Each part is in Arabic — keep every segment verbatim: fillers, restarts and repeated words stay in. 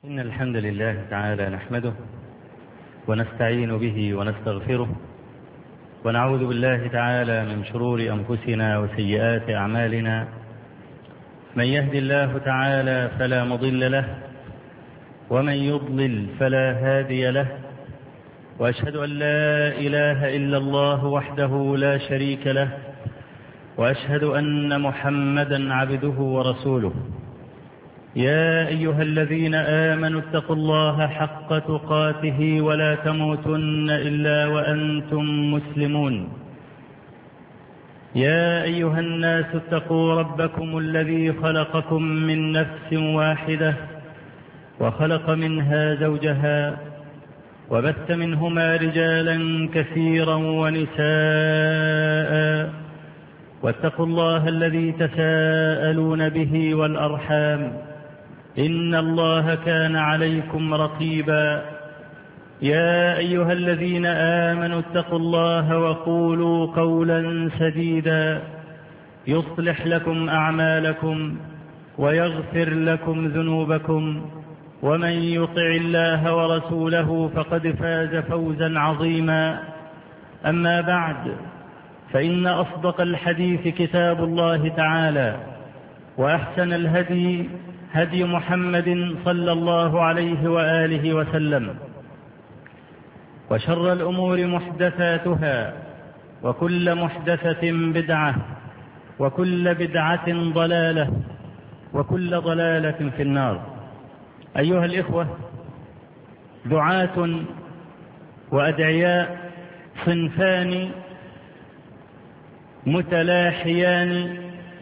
إن الحمد لله تعالى نحمده ونستعين به ونستغفره ونعوذ بالله تعالى من شرور أنفسنا وسيئات أعمالنا. من يهد الله تعالى فلا مضل له ومن يضلل فلا هادي له، وأشهد أن لا إله إلا الله وحده لا شريك له، وأشهد أن محمدا عبده ورسوله. يا أيها الذين آمنوا اتقوا الله حق تقاته ولا تموتن إلا وأنتم مسلمون. يا أيها الناس اتقوا ربكم الذي خلقكم من نفس واحدة وخلق منها زوجها وبث منهما رجالا كثيرا ونساء، واتقوا الله الذي تساءلون به والأرحام إن الله كان عليكم رقيبا. يا أيها الذين آمنوا اتقوا الله وقولوا قولا سديدا يصلح لكم أعمالكم ويغفر لكم ذنوبكم، ومن يطع الله ورسوله فقد فاز فوزا عظيما. أما بعد، فإن أصدق الحديث كتاب الله تعالى، وأحسن الهدي هدي محمد صلى الله عليه وآله وسلم، وشر الأمور محدثاتها، وكل محدثة بدعة، وكل بدعة ضلالة، وكل ضلالة في النار. أيها الإخوة، دعاة وأدعياء صنفان متلاحيان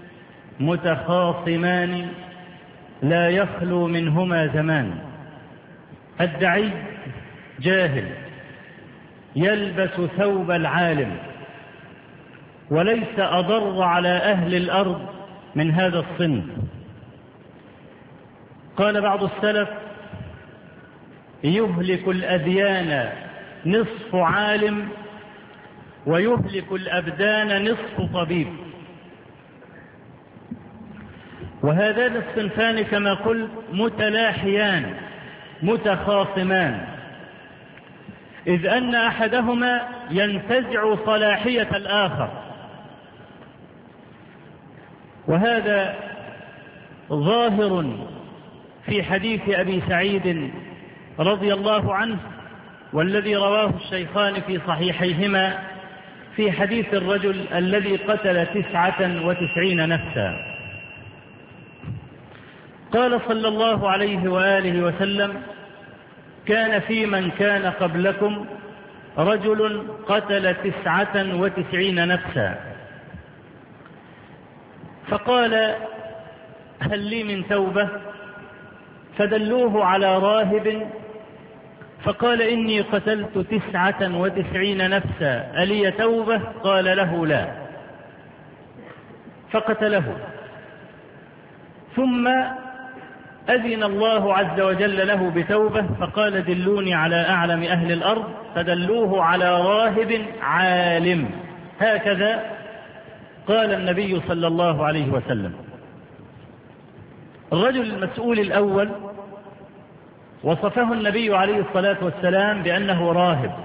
متخاصمان لا يخلو منهما زمان. الدعي جاهل يلبس ثوب العالم، وليس أضر على أهل الأرض من هذا الصنف. قال بعض السلف: يهلك الأديان نصف عالم، ويهلك الأبدان نصف طبيب. وهذان الصنفان كما قلت متلاحيان متخاصمان، إذ أن أحدهما ينتزع صلاحية الآخر. وهذا ظاهر في حديث أبي سعيد رضي الله عنه، والذي رواه الشيخان في صحيحيهما، في حديث الرجل الذي قتل تسعة وتسعين نفسا. قال صلى الله عليه وآله وسلم: كان في من كان قبلكم رجل قتل تسعة وتسعين نفسا، فقال: هل لي من توبة؟ فدلوه على راهب، فقال: إني قتلت تسعة وتسعين نفسا، ألي توبة؟ قال له: لا. فقتله. ثم أذن الله عز وجل له بتوبة، فقال: دلوني على أعلم أهل الأرض، فدلوه على راهب عالم. هكذا قال النبي صلى الله عليه وسلم. الرجل المسؤول الأول وصفه النبي عليه الصلاة والسلام بأنه راهب،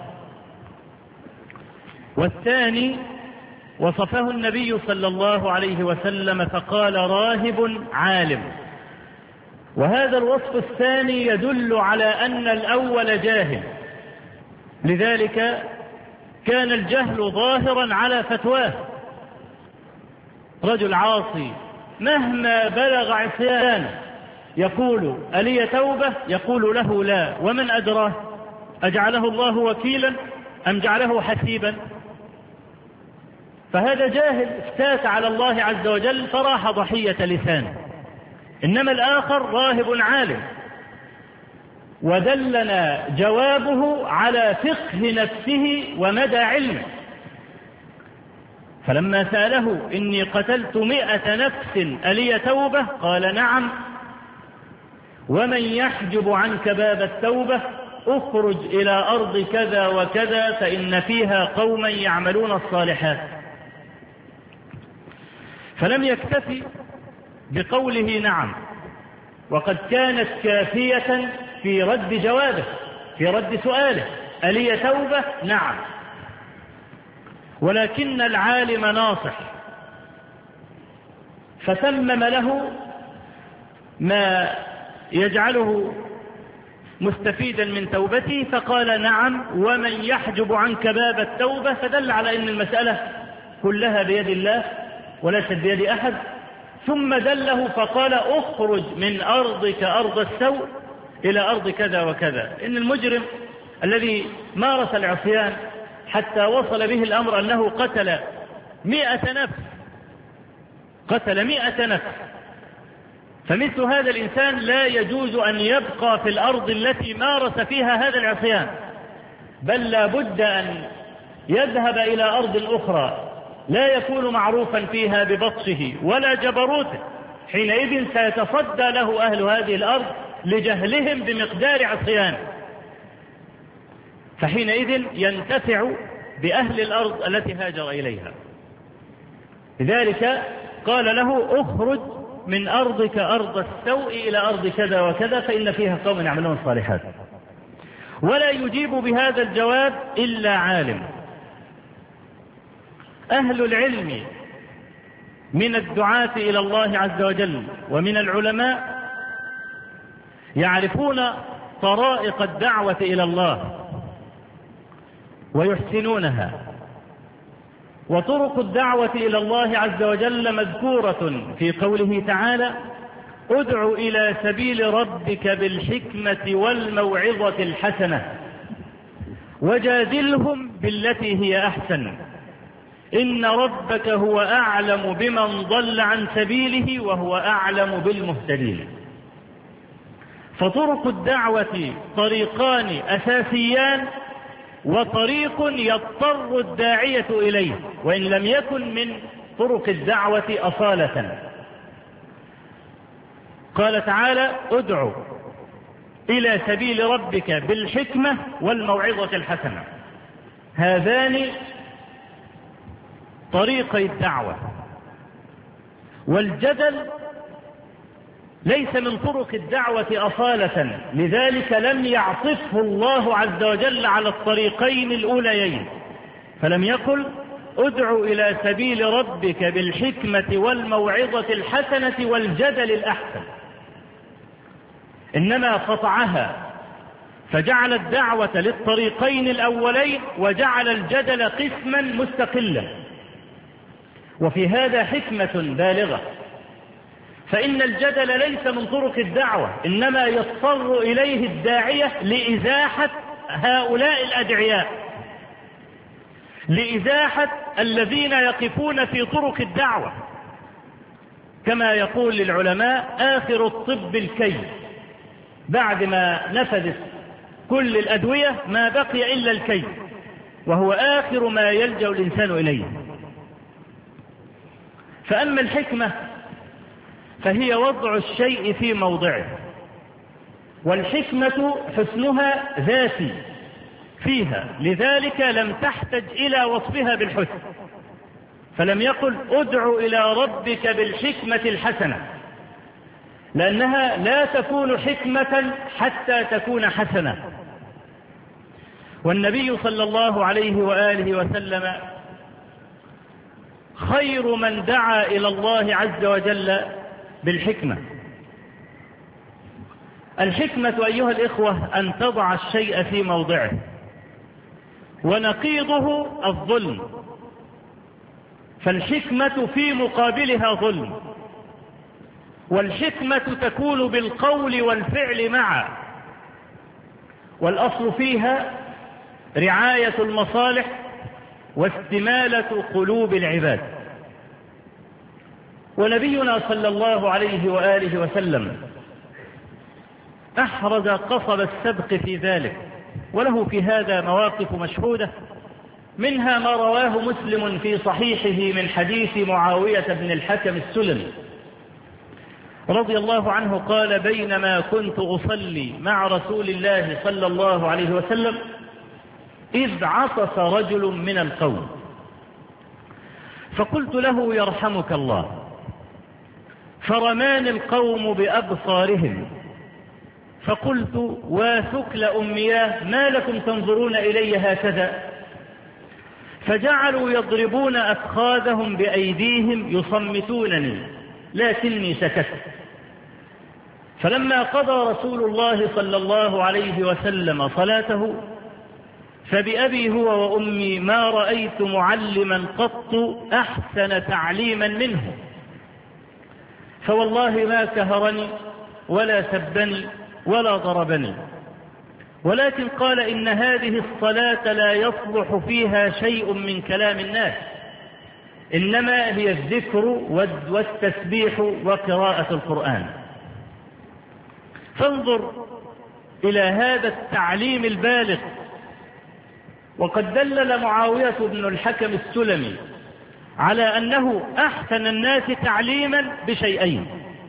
والثاني وصفه النبي صلى الله عليه وسلم فقال: راهب عالم. وهذا الوصف الثاني يدل على أن الأول جاهل، لذلك كان الجهل ظاهرا على فتواه. رجل عاصي مهما بلغ عصيانه يقول: ألي توبة؟ يقول له: لا. ومن أدراه؟ أجعله الله وكيلا أم جعله حسيبا؟ فهذا جاهل افتات على الله عز وجل فراح ضحية لسانه. إنما الآخر راهب عالم، ودلنا جوابه على فقه نفسه ومدى علمه. فلما سأله: إني قتلت مئة نفس ألي توبة؟ قال: نعم. ومن يحجب عنك باب التوبة اخرج إلى أرض كذا وكذا فإن فيها قوما يعملون الصالحات. فلم يكتفي بقوله نعم، وقد كانت كافية في رد جوابه، في رد سؤاله: ألي توبة؟ نعم. ولكن العالم ناصح فتمم له ما يجعله مستفيدا من توبته، فقال: نعم، ومن يحجب عنك باب التوبة، فدل على أن المسألة كلها بيد الله وليست بيد أحد. ثم دله فقال: اخرج من أرضك أرض السوء إلى أرض كذا وكذا. إن المجرم الذي مارس العصيان حتى وصل به الأمر أنه قتل مئة نفس قتل مئة نفس فمثل هذا الإنسان لا يجوز أن يبقى في الأرض التي مارس فيها هذا العصيان، بل لا بد أن يذهب إلى أرض أخرى لا يكون معروفا فيها ببطشه ولا جبروته. حينئذ سيتصدى له أهل هذه الأرض لجهلهم بمقدار عصيانه، فحينئذ ينتفع بأهل الأرض التي هاجر إليها. لذلك قال له: اخرج من أرضك أرض السوء إلى أرض كذا وكذا فإن فيها قوم يعملون الصالحات. ولا يجيب بهذا الجواب إلا عالم. أهل العلم من الدعاة إلى الله عز وجل ومن العلماء يعرفون طرائق الدعوة إلى الله ويحسنونها. وطرق الدعوة إلى الله عز وجل مذكورة في قوله تعالى: ادع إلى سبيل ربك بالحكمة والموعظة الحسنة وجادلهم بالتي هي أحسن إن ربك هو أعلم بمن ضل عن سبيله وهو أعلم بالمهتدين. فطرق الدعوة طريقان أساسيان، وطريق يضطر الداعية إليه وإن لم يكن من طرق الدعوة أصالة. قال تعالى: ادع إلى سبيل ربك بالحكمة والموعظة الحسنة. هذان طريقي الدعوة. والجدل ليس من طرق الدعوة أصالة، لذلك لم يعطفه الله عز وجل على الطريقين الأوليين، فلم يقل: ادع إلى سبيل ربك بالحكمة والموعظة الحسنة والجدل الأحسن، إنما قطعها فجعل الدعوة للطريقين الأولين وجعل الجدل قسما مستقلا. وفي هذا حكمة بالغة، فإن الجدل ليس من طرق الدعوة، إنما يضطر إليه الداعية لإزاحة هؤلاء الأدعياء، لإزاحة الذين يقفون في طرق الدعوة. كما يقول للعلماء: آخر الطب الكي، بعد ما نفذت كل الأدوية ما بقي إلا الكي، وهو آخر ما يلجأ الإنسان إليه. فأما الحكمة فهي وضع الشيء في موضعه، والحكمة حسنها ذاتي فيها، لذلك لم تحتج إلى وصفها بالحسن، فلم يقل: ادع إلى ربك بالحكمة الحسنة، لأنها لا تكون حكمة حتى تكون حسنة. والنبي صلى الله عليه وآله وسلم خير من دعا إلى الله عز وجل بالحكمة. الحكمة أيها الإخوة أن تضع الشيء في موضعه، ونقيضه الظلم، فالحكمة في مقابلها ظلم. والحكمة تكون بالقول والفعل معا، والأصل فيها رعاية المصالح واستمالة قلوب العباد. ونبينا صلى الله عليه وآله وسلم أحرز قصب السبق في ذلك، وله في هذا مواقف مشهودة، منها ما رواه مسلم في صحيحه من حديث معاوية بن الحكم السلمي رضي الله عنه قال: بينما كنت أصلي مع رسول الله صلى الله عليه وسلم إذ عطس رجل من القوم، فقلت له: يرحمك الله. فرماني القوم بأبصارهم، فقلت وثكل أمياه ما لكم تنظرون إلي هكذا؟ فجعلوا يضربون أفخاذهم بأيديهم يصمتونني لكني سكت. فلما قضى رسول الله صلى الله عليه وسلم صلاته فبأبي هو وأمي ما رأيت معلما قط أحسن تعليما منه، فوالله ما كهرني ولا سبني ولا ضربني، ولكن قال إن هذه الصلاة لا يصلح فيها شيء من كلام الناس، إنما هي الذكر والتسبيح وقراءة القرآن. فانظر إلى هذا التعليم البالغ. وقد دلل معاوية بن الحكم السلمي على أنه أحسن الناس تعليما بشيئين.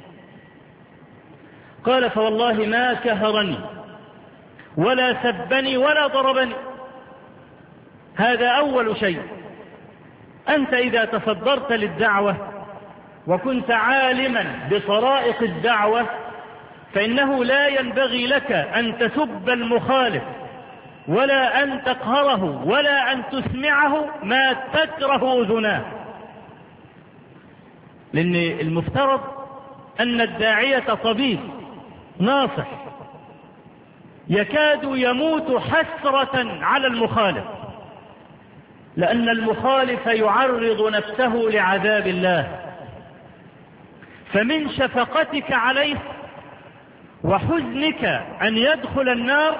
قال فوالله ما كهرني ولا سبني ولا ضربني. هذا أول شيء. أنت إذا تصدرت للدعوة وكنت عالما بطرائق الدعوة فإنه لا ينبغي لك أن تسب المخالف ولا أن تقهره ولا أن تسمعه ما تكره أذناه، لأن المفترض أن الداعية طبيب ناصح يكاد يموت حسرة على المخالف، لأن المخالف يعرض نفسه لعذاب الله. فمن شفقتك عليه وحزنك أن يدخل النار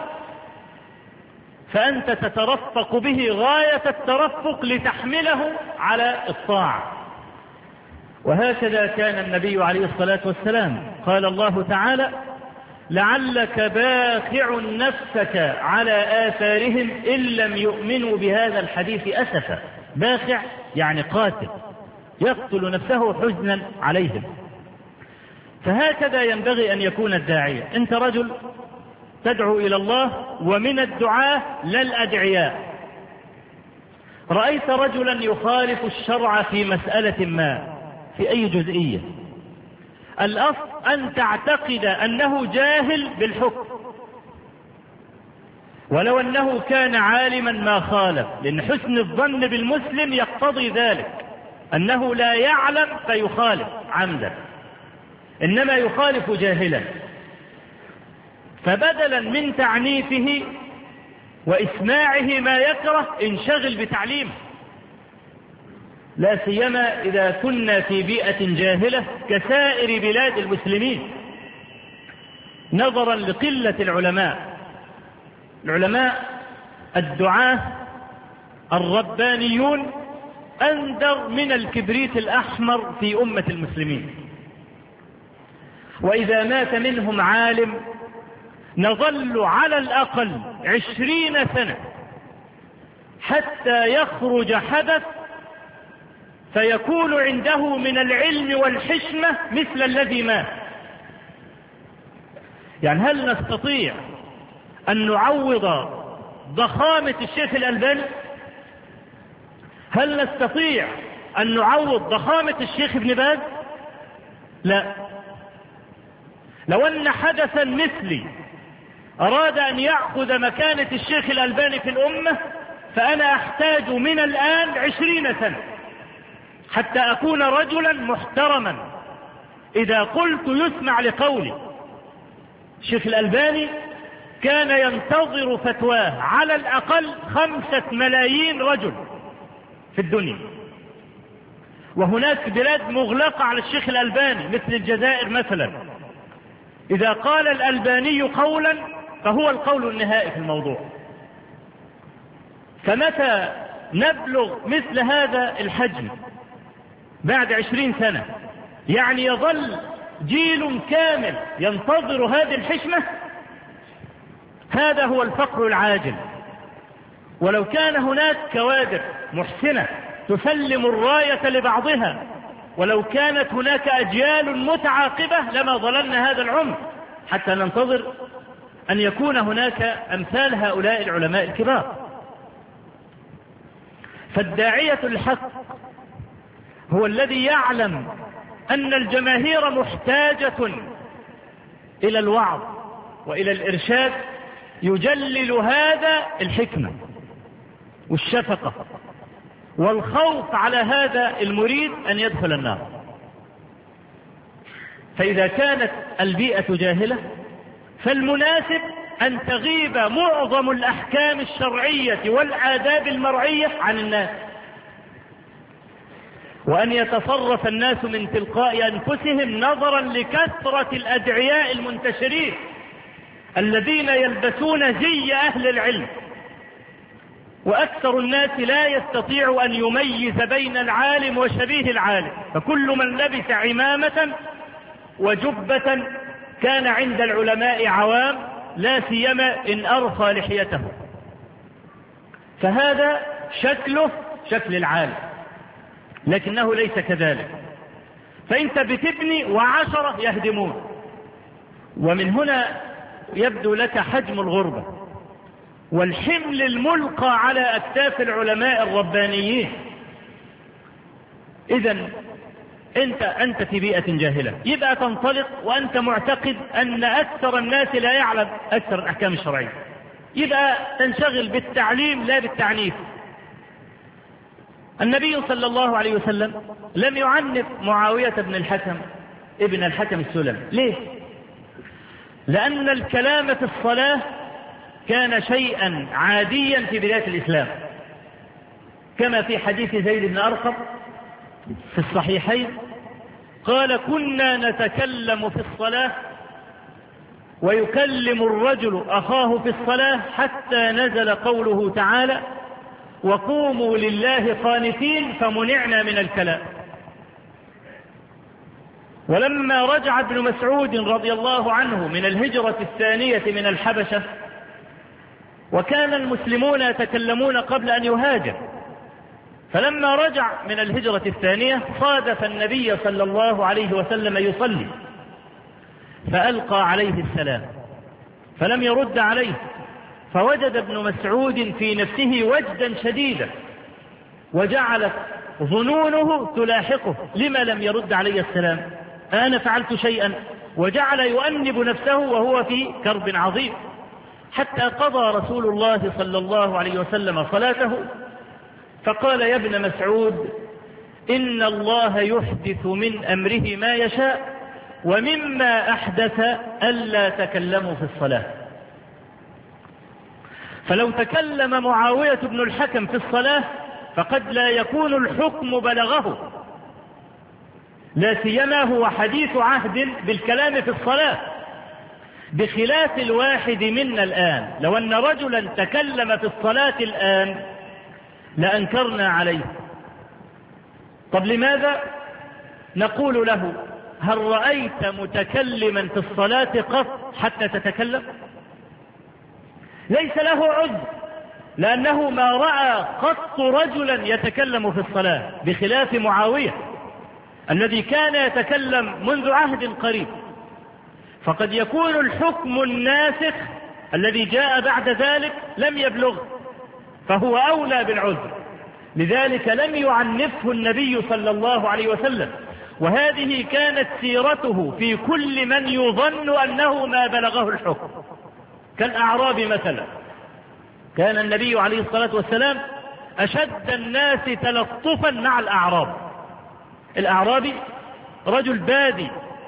فأنت تترفق به غاية الترفق لتحمله على الطاعة. وهكذا كان النبي عليه الصلاة والسلام. قال الله تعالى لعلك باخع نفسك على آثارهم إن لم يؤمنوا بهذا الحديث أسفا. باخع يعني قاتل، يقتل نفسه حزنا عليهم. فهكذا ينبغي أن يكون الداعية. أنت رجل تدعو إلى الله، ومن الدعاة لا الأدعياء. رأيت رجلا يخالف الشرع في مسألة ما في أي جزئية، الأصل أن تعتقد أنه جاهل بالحكم، ولو أنه كان عالما ما خالف، لأن حسن الظن بالمسلم يقتضي ذلك، أنه لا يعلم فيخالف عمدا، إنما يخالف جاهلا. فبدلا من تعنيفه وإسماعه ما يكره انشغل بتعليمه، لا سيما إذا كنا في بيئة جاهلة كسائر بلاد المسلمين، نظرا لقلة العلماء. العلماء الدعاة الربانيون أندر من الكبريت الأحمر في أمة المسلمين، وإذا مات منهم عالم نظل على الأقل عشرين سنة حتى يخرج حدث فيكون عنده من العلم والحشمة مثل الذي مات. يعني هل نستطيع أن نعوض ضخامة الشيخ الألباني؟ هل نستطيع أن نعوض ضخامة الشيخ ابن باز؟ لا. لو أن حدثا مثلي أراد أن يأخذ مكانة الشيخ الألباني في الأمة فأنا أحتاج من الآن عشرين سنة حتى أكون رجلا محترما إذا قلت يسمع لقولي. الشيخ الألباني كان ينتظر فتواه على الأقل خمسة ملايين رجل في الدنيا، وهناك بلاد مغلقة على الشيخ الألباني مثل الجزائر مثلا. إذا قال الألباني قولا فهو القول النهائي في الموضوع. فمتى نبلغ مثل هذا الحجم بعد عشرين سنة؟ يعني يظل جيل كامل ينتظر هذه الحشمة. هذا هو الفقر العاجل. ولو كان هناك كوادر محسنة تسلم الراية لبعضها، ولو كانت هناك أجيال متعاقبة لما ظللنا هذا العمر حتى ننتظر أن يكون هناك أمثال هؤلاء العلماء الكبار. فالداعية الحق هو الذي يعلم أن الجماهير محتاجة إلى الوعظ وإلى الإرشاد يجلل هذا الحكمة والشفقة والخوف على هذا المريد أن يدخل النار. فإذا كانت البيئة جاهلة فالمناسب أن تغيب معظم الأحكام الشرعية والآداب المرعية عن الناس، وأن يتصرف الناس من تلقاء أنفسهم نظرا لكثرة الأدعياء المنتشرين الذين يلبسون زي أهل العلم، وأكثر الناس لا يستطيع أن يميز بين العالم وشبيه العالم، فكل من لبس عمامة وجبة كان عند العلماء عوام، لا سيما إن أرخى لحيته، فهذا شكله شكل العالم، لكنه ليس كذلك. فأنت بتبني وعشرة يهدمون، ومن هنا يبدو لك حجم الغربة والحمل الملقى على أكتاف العلماء الربانيين. إذن أنت أنت في بيئة جاهلة، يبقى تنطلق وأنت معتقد أن أكثر الناس لا يعلم أكثر الأحكام الشرعية، يبقى تنشغل بالتعليم لا بالتعنيف. النبي صلى الله عليه وسلم لم يعنف معاوية بن الحكم ابن الحكم السلمي. ليه؟ لأن الكلام في الصلاة كان شيئا عاديا في بداية الإسلام، كما في حديث زيد بن أرقم في الصحيحين قال: كنا نتكلم في الصلاة ويكلم الرجل أخاه في الصلاة حتى نزل قوله تعالى: وقوموا لله قانتين، فمنعنا من الكلام. ولما رجع ابن مسعود رضي الله عنه من الهجرة الثانية من الحبشة، وكان المسلمون يتكلمون قبل أن يهاجر، فلما رجع من الهجرة الثانية صادف النبي صلى الله عليه وسلم يصلي، فألقى عليه السلام فلم يرد عليه، فوجد ابن مسعود في نفسه وجدا شديدا، وجعلت ظنونه تلاحقه: لما لم يرد علي السلام؟ أنا فعلت شيئا؟ وجعل يؤنب نفسه وهو في كرب عظيم، حتى قضى رسول الله صلى الله عليه وسلم صلاته، فقال: يا ابن مسعود، إن الله يحدث من أمره ما يشاء، ومما أحدث ألا تكلموا في الصلاة. فلو تكلم معاوية بن الحكم في الصلاة فقد لا يكون الحكم بلغه، لا سيما هو حديث عهد بالكلام في الصلاة، بخلاف الواحد منا الآن. لو أن رجلا تكلم في الصلاة الآن لأنكرنا عليه. طب لماذا؟ نقول له: هل رأيت متكلما في الصلاة قط حتى تتكلم؟ ليس له عذر، لأنه ما رأى قط رجلا يتكلم في الصلاة، بخلاف معاوية الذي كان يتكلم منذ عهد قريب. فقد يكون الحكم الناسخ الذي جاء بعد ذلك لم يبلغ، فهو أولى بالعذر، لذلك لم يعنفه النبي صلى الله عليه وسلم. وهذه كانت سيرته في كل من يظن أنه ما بلغه الحكم، كالأعراب مثلا. كان النبي عليه الصلاة والسلام أشد الناس تلطفا مع الأعراب. الأعرابي رجل بادي،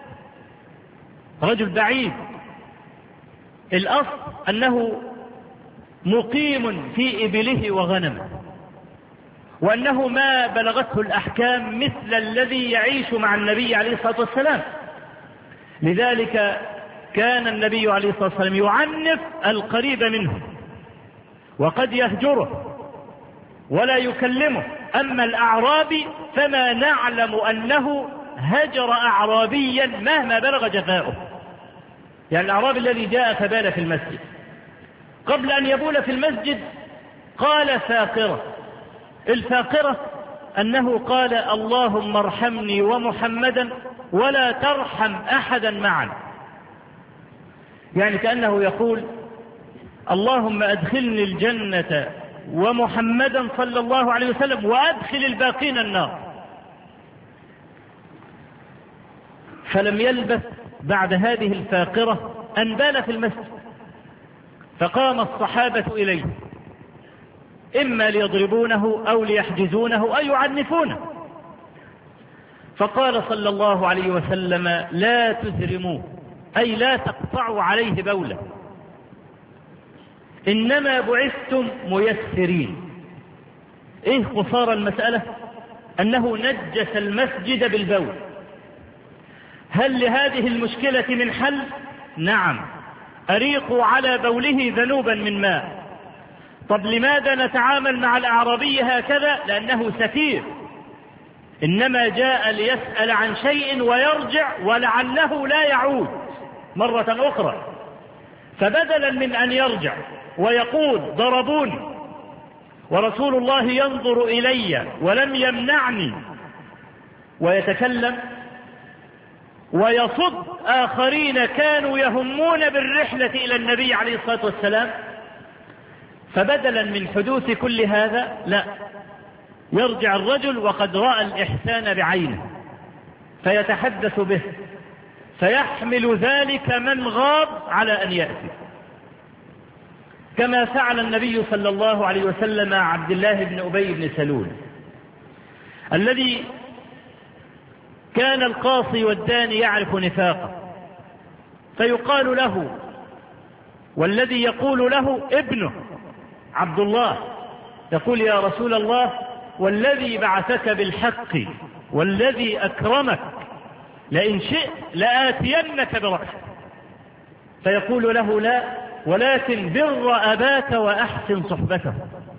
رجل بعيد، الأصل أنه مقيم في إبله وغنمه، وأنه ما بلغته الأحكام مثل الذي يعيش مع النبي عليه الصلاة والسلام. لذلك كان النبي عليه الصلاة والسلام يعنف القريب منه، وقد يهجره ولا يكلمه. أما الأعرابي فما نعلم أنه هجر أعرابيا مهما بلغ جفاؤه. يعني الأعرابي الذي جاء فبال في المسجد، قبل أن يبول في المسجد قال فاقرة. الفاقرة أنه قال: اللهم ارحمني ومحمدا ولا ترحم أحدا معنا. يعني كأنه يقول: اللهم أدخلني الجنة ومحمدا صلى الله عليه وسلم وأدخل الباقين النار. فلم يلبث بعد هذه الفاقرة أن بال في المسجد، فقام الصحابة إليه إما ليضربونه أو ليحجزونه أو يعنفونه، فقال صلى الله عليه وسلم: لا تزرموه، أي لا تقطعوا عليه بوله، إنما بعثتم ميسرين. إيه قصار المسألة؟ أنه نجس المسجد بالبول. هل لهذه المشكلة من حل؟ نعم، أريقوا على بوله ذنوبا من ماء. طب لماذا نتعامل مع الأعرابي هكذا؟ لأنه سفير، إنما جاء ليسأل عن شيء ويرجع ولعله لا يعود مرة أخرى، فبدلا من أن يرجع ويقول ضربوني ورسول الله ينظر إلي ولم يمنعني، ويتكلم ويصد آخرين كانوا يهمون بالرحلة إلى النبي عليه الصلاة والسلام، فبدلا من حدوث كل هذا لا، يرجع الرجل وقد رأى الإحسان بعينه فيتحدث به، فيحمل ذلك من غاب على أن يأتي، كما فعل النبي صلى الله عليه وسلم مع عبد الله بن أبي بن سلول الذي كان القاصي والداني يعرف نفاقه، فيقال له، والذي يقول له ابنه عبد الله، يقول: يا رسول الله، والذي بعثك بالحق والذي أكرمك لئن شئت لآتينك برأسك. فيقول له: لا، ولكن بر أباك وأحسن صحبته.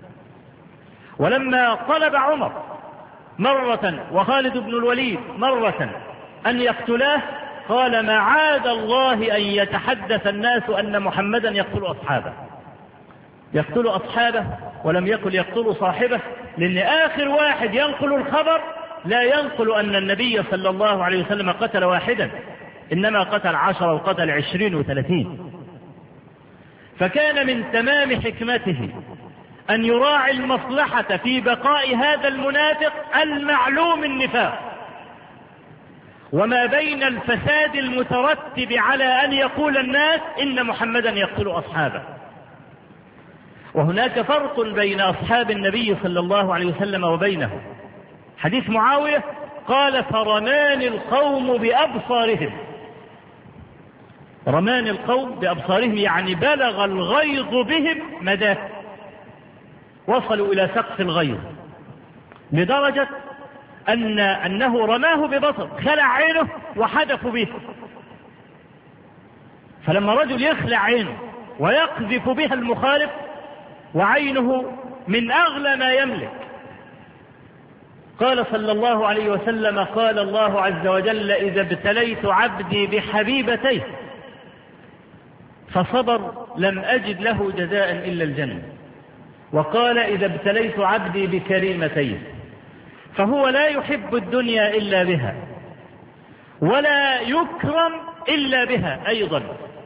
ولما طلب عمر مرة وخالد بن الوليد مرة أن يقتلاه، قال: معاذ الله أن يتحدث الناس أن محمدا يقتل أصحابه. يقتل أصحابه ولم يكن يقتل صاحبه، لأن آخر واحد ينقل الخبر لا ينقل أن النبي صلى الله عليه وسلم قتل واحدا، إنما قتل عشرة وقتل عشرين وثلاثين. فكان من تمام حكمته أن يراعي المصلحة في بقاء هذا المنافق المعلوم النفاق، وما بين الفساد المترتب على أن يقول الناس إن محمدا يقتل أصحابه. وهناك فرق بين أصحاب النبي صلى الله عليه وسلم وبينه. حديث معاوية قال: فرمان القوم بأبصارهم. رمان القوم بأبصارهم يعني بلغ الغيظ بهم مداه، وصلوا إلى سقف الغيظ لدرجة أن أنه رماه ببصر، خلع عينه وحدف به. فلما رجل يخلع عينه ويقذف بها المخالف وعينه من أغلى ما يملك، قال صلى الله عليه وسلم: قال الله عز وجل: إذا ابتليت عبدي بحبيبتيه فصبر لم أجد له جزاء إلا الجنة. وقال: إذا ابتليت عبدي بكريمتيه، فهو لا يحب الدنيا إلا بها ولا يكرم إلا بها أيضا،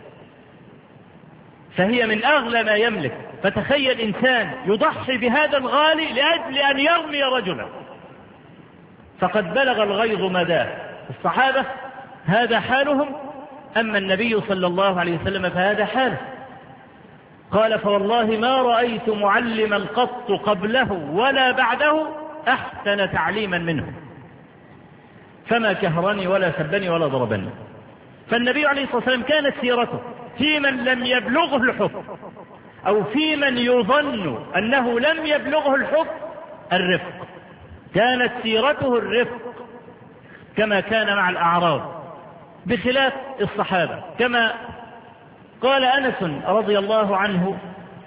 فهي من أغلى ما يملك. فتخيل إنسان يضحي بهذا الغالي لأجل أن يرمي رجلا، فقد بلغ الغيظ مداه. الصحابة هذا حالهم، أما النبي صلى الله عليه وسلم فهذا حاله. قال: فوالله ما رأيت معلما قط قبله ولا بعده أحسن تعليما منه، فما كهرني ولا سبني ولا ضربني. فالنبي عليه الصلاة والسلام كانت سيرته في من لم يبلغه الحكم أو في من يظن أنه لم يبلغه الحكم الرفق، كانت سيرته الرفق كما كان مع الأعراب، بخلاف الصحابة. كما قال أنس رضي الله عنه: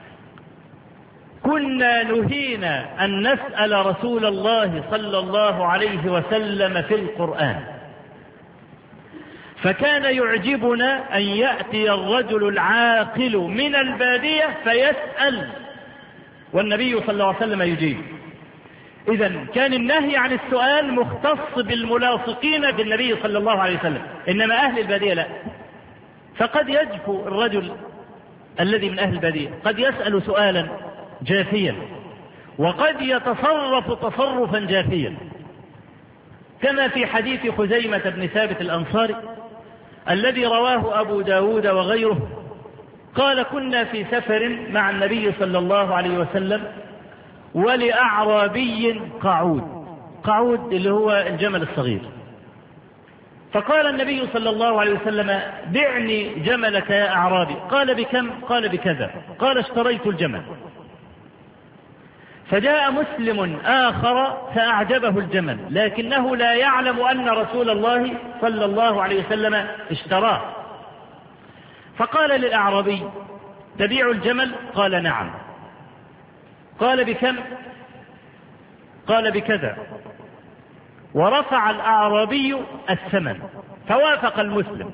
كنا نهينا أن نسأل رسول الله صلى الله عليه وسلم في القرآن، فكان يعجبنا أن يأتي الرجل العاقل من البادية فيسأل والنبي صلى الله عليه وسلم يجيب. إذن كان النهي عن السؤال مختص بالملاصقين بالنبي صلى الله عليه وسلم، إنما أهل البادية لا. فقد يجفو الرجل الذي من أهل البادية، قد يسأل سؤالا جافيا وقد يتصرف تصرفا جافيا، كما في حديث خزيمة بن ثابت الأنصاري الذي رواه أبو داود وغيره قال: كنا في سفر مع النبي صلى الله عليه وسلم ولأعرابي قعود، قعود اللي هو الجمل الصغير، فقال النبي صلى الله عليه وسلم: بعني جملك يا أعرابي. قال: بكم؟ قال: بكذا. قال: اشتريت الجمل. فجاء مسلم آخر فأعجبه الجمل، لكنه لا يعلم أن رسول الله صلى الله عليه وسلم اشتراه، فقال للأعرابي: تبيع الجمل؟ قال: نعم. قال: بكم؟ قال: بكذا. ورفع الأعرابي الثمن فوافق المسلم.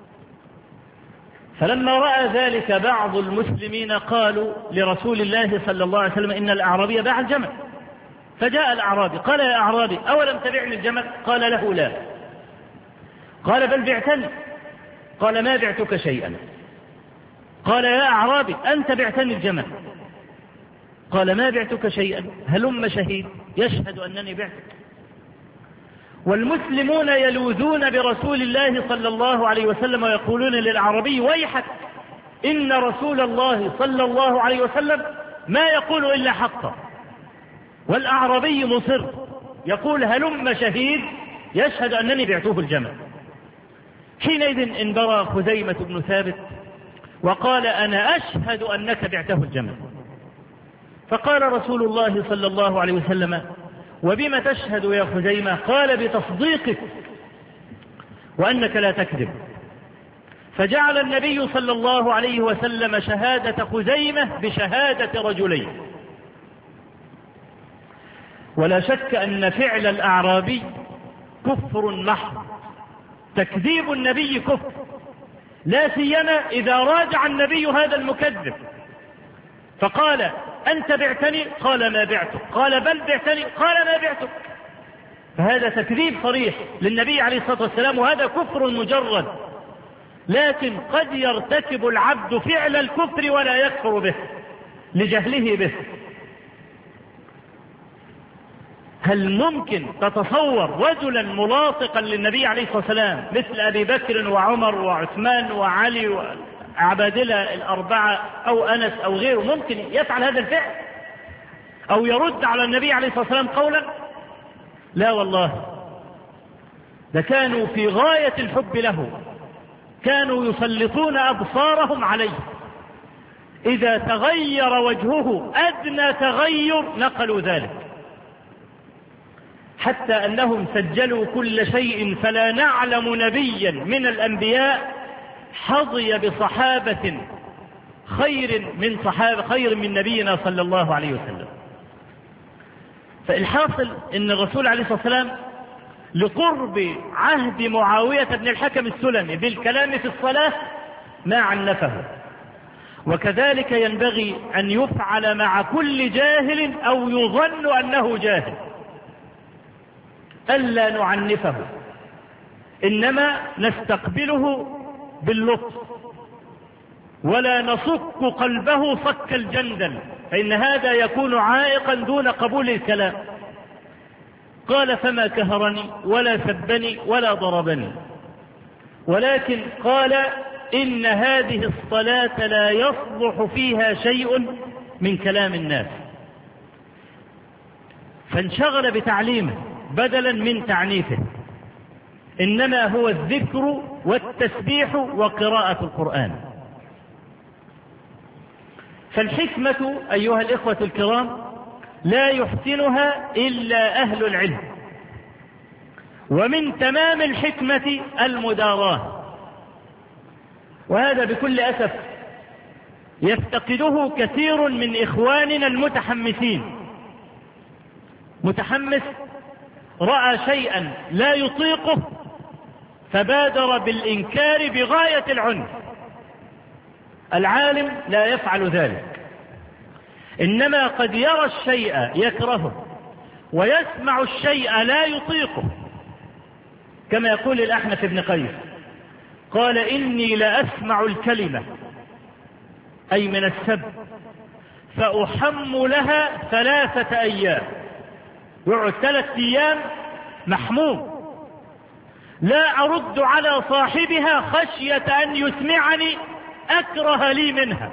فلما رأى ذلك بعض المسلمين قالوا لرسول الله صلى الله عليه وسلم: إن الأعرابي باع الجمل. فجاء الأعرابي قال: يا أعرابي، أولم تبعني الجمل؟ قال له: لا. قال: بل بعتني. قال: ما بعتك شيئا. قال: يا أعرابي، أنت بعتني الجمل. قال: ما بعتك شيئا، هلم شهيد يشهد أنني بعتك. والمسلمون يلوذون برسول الله صلى الله عليه وسلم ويقولون للأعرابي: ويحك، إن رسول الله صلى الله عليه وسلم ما يقول إلا حقا. والأعرابي مصر يقول: هلم شهيد يشهد أنني بعته الجمل. حينئذ انبرى خزيمة بن ثابت وقال: أنا أشهد أنك بعته الجمل. فقال رسول الله صلى الله عليه وسلم: وبما تشهد يا خزيمة؟ قال: بتصديقك وأنك لا تكذب. فجعل النبي صلى الله عليه وسلم شهادة خزيمة بشهادة رجلين. ولا شك أن فعل الأعرابي كفر محض، تكذيب النبي كفر، لا سيما إذا راجع النبي هذا المكذب فقال: أنت بعتني؟ قال: ما بعتك. قال: بل بعتني؟ قال: ما بعتك. فهذا تكذيب صريح للنبي عليه الصلاة والسلام، وهذا كفر مجرد. لكن قد يرتكب العبد فعل الكفر ولا يكفر به لجهله به. هل ممكن تتصور رجلا ملاصقا للنبي عليه الصلاة والسلام مثل أبي بكر وعمر وعثمان وعلي وعبادلة الأربعة أو أنس أو غيره ممكن يفعل هذا الفعل أو يرد على النبي عليه الصلاة والسلام قولا؟ لا والله، ده كانوا في غاية الحب له، كانوا يسلطون أبصارهم عليه، إذا تغير وجهه أدنى تغير نقلوا ذلك، حتى أنهم سجلوا كل شيء، فلا نعلم نبيا من الأنبياء حظي بصحابة خير من صحابة خير من نبينا صلى الله عليه وسلم. فالحاصل أن الرسول عليه الصلاة والسلام لقرب عهد معاوية بن الحكم السلمي بالكلام في الصلاة ما عنفه، وكذلك ينبغي أن يفعل مع كل جاهل أو يظن أنه جاهل، ألا نعنفه، إنما نستقبله باللطف ولا نصك قلبه صك الجندل، فإن هذا يكون عائقا دون قبول الكلام. قال: فما كهرني ولا سبني ولا ضربني، ولكن قال: إن هذه الصلاة لا يصلح فيها شيء من كلام الناس، فانشغل بتعليمه بدلا من تعنيفه، إنما هو الذكر والتسبيح وقراءة القرآن. فالحكمة أيها الإخوة الكرام لا يحسنها إلا أهل العلم، ومن تمام الحكمة المداراة، وهذا بكل أسف يفتقده كثير من إخواننا المتحمسين. متحمس رأى شيئا لا يطيقه فبادر بالإنكار بغاية العنف. العالم لا يفعل ذلك، إنما قد يرى الشيء يكرهه ويسمع الشيء لا يطيقه، كما يقول الأحنف بن قيس قال: إني لأسمع الكلمة أي من السب فأحم لها ثلاثة أيام، يقعد ثلاثة أيام محموم، لا أرد على صاحبها خشية أن يسمعني أكره لي منها.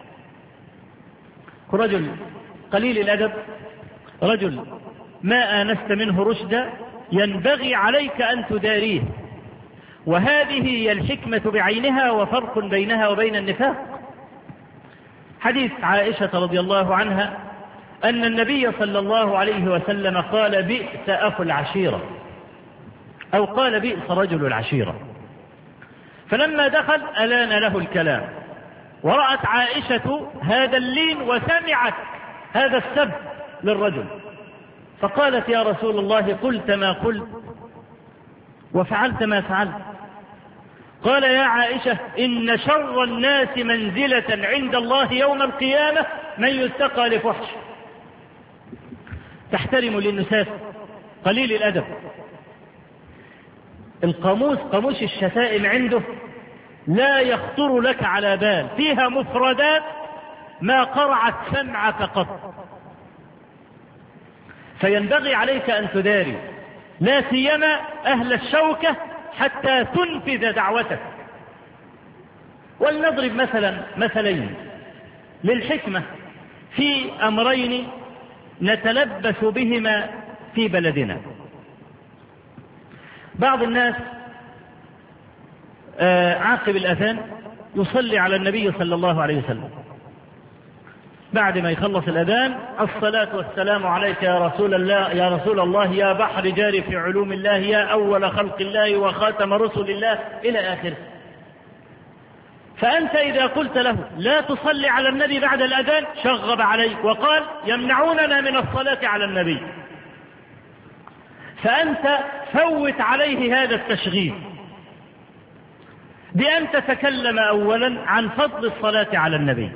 رجل قليل الأدب، رجل ما آنست منه رشدا، ينبغي عليك أن تداريه، وهذه هي الحكمة بعينها وفرق بينها وبين النفاق. حديث عائشة رضي الله عنها أن النبي صلى الله عليه وسلم قال: بئس أخو العشيرة، أو قال: بئس رجل العشيرة. فلما دخل ألان له الكلام، ورأت عائشة هذا اللين وسمعت هذا السب للرجل، فقالت: يا رسول الله، قلت ما قلت وفعلت ما فعلت. قال: يا عائشة، إن شر الناس منزلة عند الله يوم القيامة من يتقى لفحش. تحترم للنساء، قليل الأدب. القاموس، قاموس الشتائم عنده لا يخطر لك على بال، فيها مفردات ما قرعت سمعك قط، فينبغي عليك أن تداري، لا سيما أهل الشوكة، حتى تنفذ دعوتك. ولنضرب مثلا مثلين للحكمة في أمرين نتلبس بهما في بلدنا. بعض الناس عاقب الأذان يصلي على النبي صلى الله عليه وسلم، بعد ما يخلص الأذان: الصلاة والسلام عليك يا رسول الله، يا رسول الله، يا بحر جاري في علوم الله، يا أول خلق الله وخاتم رسل الله، إلى آخره. فأنت إذا قلت له لا تصلي على النبي بعد الأذان شغب عليك وقال: يمنعوننا من الصلاة على النبي. فأنت فوت عليه هذا التشغيب بأن تتكلم أولا عن فضل الصلاة على النبي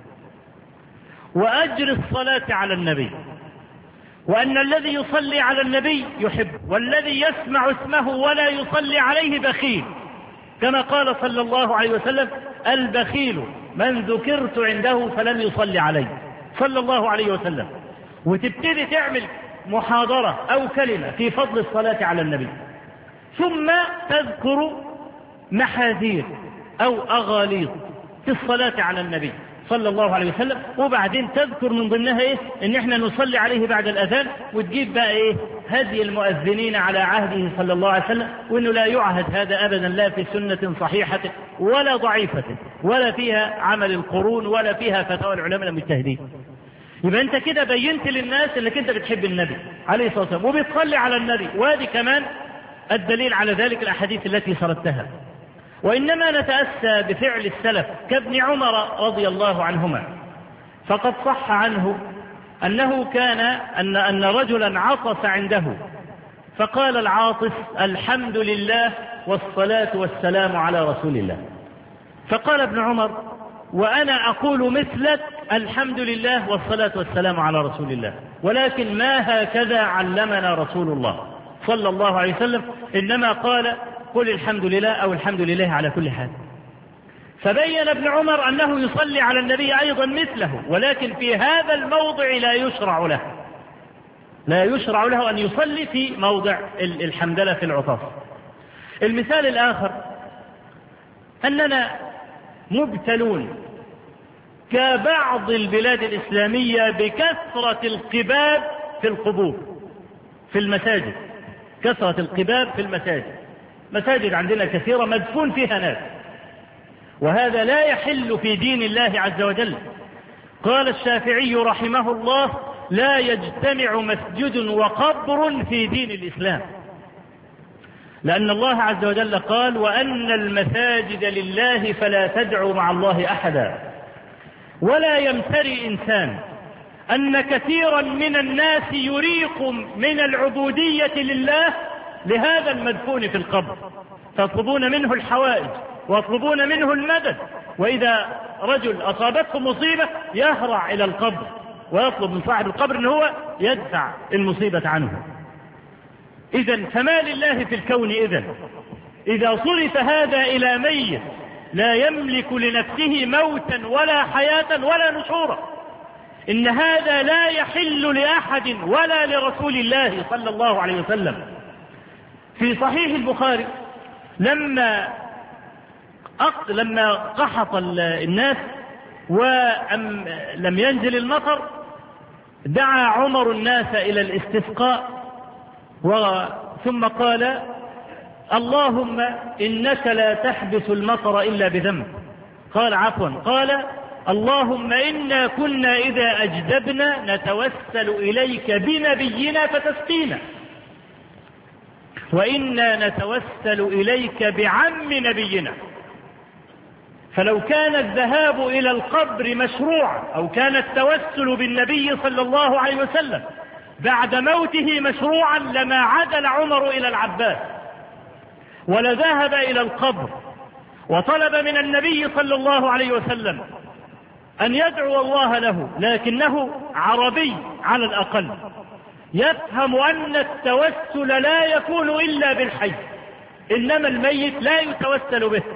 وأجر الصلاة على النبي، وأن الذي يصلي على النبي يحب، والذي يسمع اسمه ولا يصلي عليه بخيل، كما قال صلى الله عليه وسلم: البخيل من ذكرت عنده فلم يصلي عليه، صلى الله عليه وسلم. وتبتدي تعمل محاضرة أو كلمة في فضل الصلاة على النبي، ثم تذكر محاذير أو أغاليط في الصلاة على النبي صلى الله عليه وسلم، وبعدين تذكر من ضمنها إيه؟ إن إحنا نصلي عليه بعد الأذان، وتجيب بقى إيه؟ هدي المؤذنين على عهده صلى الله عليه وسلم، وإنه لا يعهد هذا أبدا، لا في سنة صحيحة ولا ضعيفة، ولا فيها عمل القرون، ولا فيها فتاوى العلماء المجتهدين. يبقى أنت كده بينت للناس إنك أنت بتحب النبي عليه الصلاة والسلام وبتصلي على النبي، وهذه كمان الدليل على ذلك الأحاديث التي سردتها. وإنما نتأسى بفعل السلف كابن عمر رضي الله عنهما، فقد صح عنه أنه كان أن, أن رجلا عطس عنده، فقال العاطس: الحمد لله والصلاة والسلام على رسول الله. فقال ابن عمر: وأنا أقول مثلك، الحمد لله والصلاة والسلام على رسول الله، ولكن ما هكذا علمنا رسول الله صلى الله عليه وسلم، إنما قال: قل الحمد لله أو الحمد لله على كل حال. فبين ابن عمر أنه يصلي على النبي أيضا مثله، ولكن في هذا الموضع لا يشرع له لا يشرع له أن يصلي في موضع الحمدلة في العطاس. المثال الآخر أننا مبتلون كبعض البلاد الإسلامية بكثرة القباب في القبور في المساجد، كثرة القباب في المساجد، مساجد عندنا كثيرة مدفون فيها ناس، وهذا لا يحل في دين الله عز وجل. قال الشافعي رحمه الله: لا يجتمع مسجد وقبر في دين الإسلام، لأن الله عز وجل قال: وأن المساجد لله فلا تدعوا مع الله أحدا. ولا يمتري إنسان أن كثيرا من الناس يريق من العبودية لله لهذا المدفون في القبر، تطلبون منه الحوائج ويطلبون منه المدد، وإذا رجل أصابته مصيبة يهرع إلى القبر ويطلب من صاحب القبر أنه هو يدفع المصيبة عنه. إذن فما لله في الكون إذن إذا صرف هذا إلى ميت لا يملك لنفسه موتا ولا حياة ولا نشورا؟ إن هذا لا يحل لأحد ولا لرسول الله صلى الله عليه وسلم. في صحيح البخاري لما أق... لما قحط الناس ولم ينزل المطر دعا عمر الناس إلى الاستسقاء، و... ثم قال: اللهم إنك لا تحبس المطر إلا بذنب. قال عفوا قال: اللهم إنا كنا إذا أجدبنا نتوسل إليك بنبينا فتسقينا، وإنا نتوسل إليك بعم نبينا. فلو كان الذهاب إلى القبر مشروعا أو كان التوسل بالنبي صلى الله عليه وسلم بعد موته مشروعا لما عدل عمر إلى العباس ولذهب إلى القبر وطلب من النبي صلى الله عليه وسلم أن يدعو الله له، لكنه عربي على الأقل يفهم أن التوسل لا يكون إلا بالحي، إنما الميت لا يتوسل به،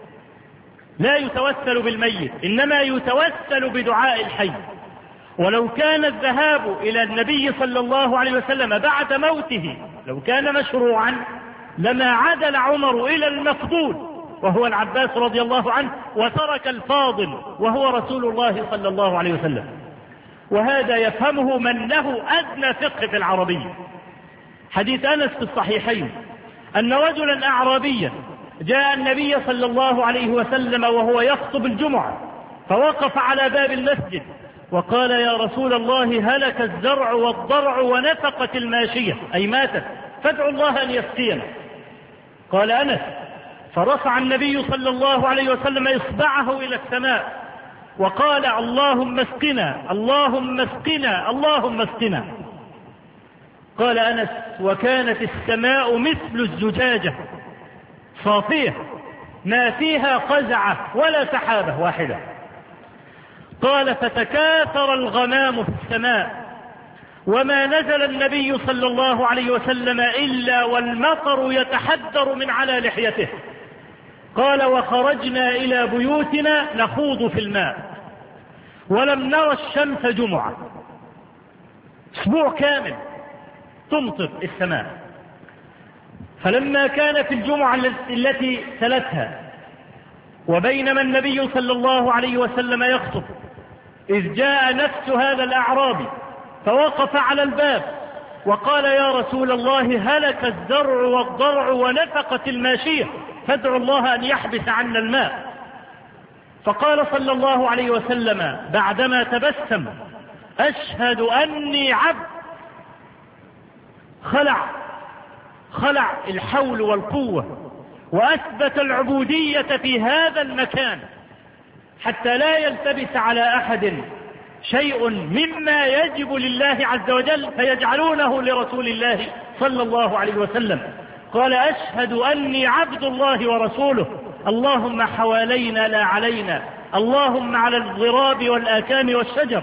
لا يتوسل بالميت، إنما يتوسل بدعاء الحي. ولو كان الذهاب إلى النبي صلى الله عليه وسلم بعد موته لو كان مشروعا لما عدل عمر إلى المفضول وهو العباس رضي الله عنه وترك الفاضل وهو رسول الله صلى الله عليه وسلم. وهذا يفهمه من له أدنى فقه في العربية. حديث أنس في الصحيحين أن رجلا أعرابيا جاء النبي صلى الله عليه وسلم وهو يخطب الجمعة فوقف على باب المسجد وقال: يا رسول الله هلك الزرع والضرع ونفقت الماشية، أي ماتت، فادعوا الله أن يسقينا. قال أنس: فرفع النبي صلى الله عليه وسلم إصبعه إلى السماء وقال: اللهم اسقنا اللهم اسقنا اللهم اسقنا. قال أنس: وكانت السماء مثل الزجاجة صافية ما فيها قزعة ولا سحابة واحدة. قال: فتكاثر الغمام في السماء وما نزل النبي صلى الله عليه وسلم إلا والمطر يتحدر من على لحيته. قال: وخرجنا إلى بيوتنا نخوض في الماء ولم نرى الشمس جمعة. أسبوع كامل تمطر السماء. فلما كان في الجمعة التي تلتها وبينما النبي صلى الله عليه وسلم يخطب إذ جاء نفس هذا الأعرابي فوقف على الباب وقال: يا رسول الله هلك الزرع والضرع ونفقت الماشية، فادعوا الله أن يحبس عنا الماء. فقال صلى الله عليه وسلم بعدما تبسم: أشهد أني عبد. خلع خلع الحول والقوة وأثبت العبودية في هذا المكان حتى لا يلتبس على أحد شيء مما يجب لله عز وجل فيجعلونه لرسول الله صلى الله عليه وسلم. قال: أشهد أني عبد الله ورسوله، اللهم حوالينا لا علينا، اللهم على الضراب والآكام والشجر.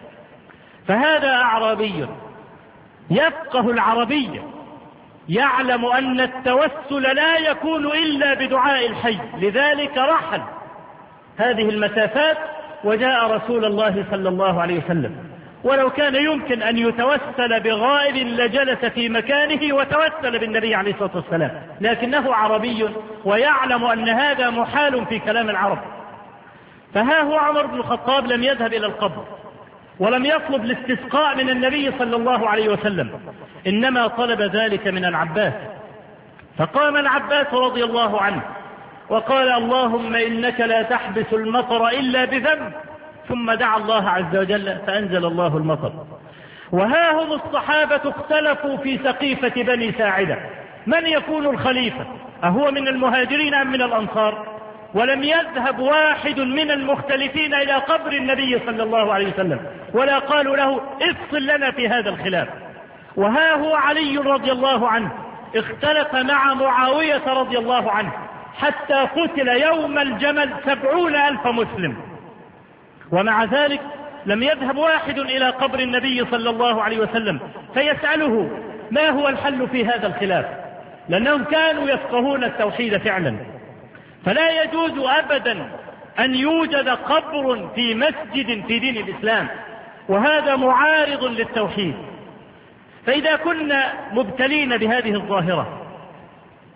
فهذا أعرابي يفقه العربية، يعلم أن التوسل لا يكون إلا بدعاء الحي، لذلك رحل هذه المسافات وجاء رسول الله صلى الله عليه وسلم. ولو كان يمكن أن يتوسل بغائب لجلس في مكانه وتوسل بالنبي عليه الصلاة والسلام، لكنه عربي ويعلم أن هذا محال في كلام العرب. فها هو عمر بن الخطاب لم يذهب إلى القبر ولم يطلب الاستسقاء من النبي صلى الله عليه وسلم، إنما طلب ذلك من العباس. فقام العباس رضي الله عنه وقال: اللهم إنك لا تحبس المطر إلا بذنب، ثم دعا الله عز وجل فأنزل الله المطر. وها هم الصحابة اختلفوا في سقيفة بني ساعدة من يكون الخليفة، أهو من المهاجرين أم من الأنصار؟ ولم يذهب واحد من المختلفين إلى قبر النبي صلى الله عليه وسلم ولا قالوا له افصل لنا في هذا الخلاف. وها هو علي رضي الله عنه اختلف مع معاوية رضي الله عنه حتى قتل يوم الجمل سبعون ألف مسلم، ومع ذلك لم يذهب واحد إلى قبر النبي صلى الله عليه وسلم فيسأله ما هو الحل في هذا الخلاف، لأنهم كانوا يفقهون التوحيد فعلا. فلا يجوز أبدا أن يوجد قبر في مسجد في دين الإسلام، وهذا معارض للتوحيد. فإذا كنا مبتلين بهذه الظاهرة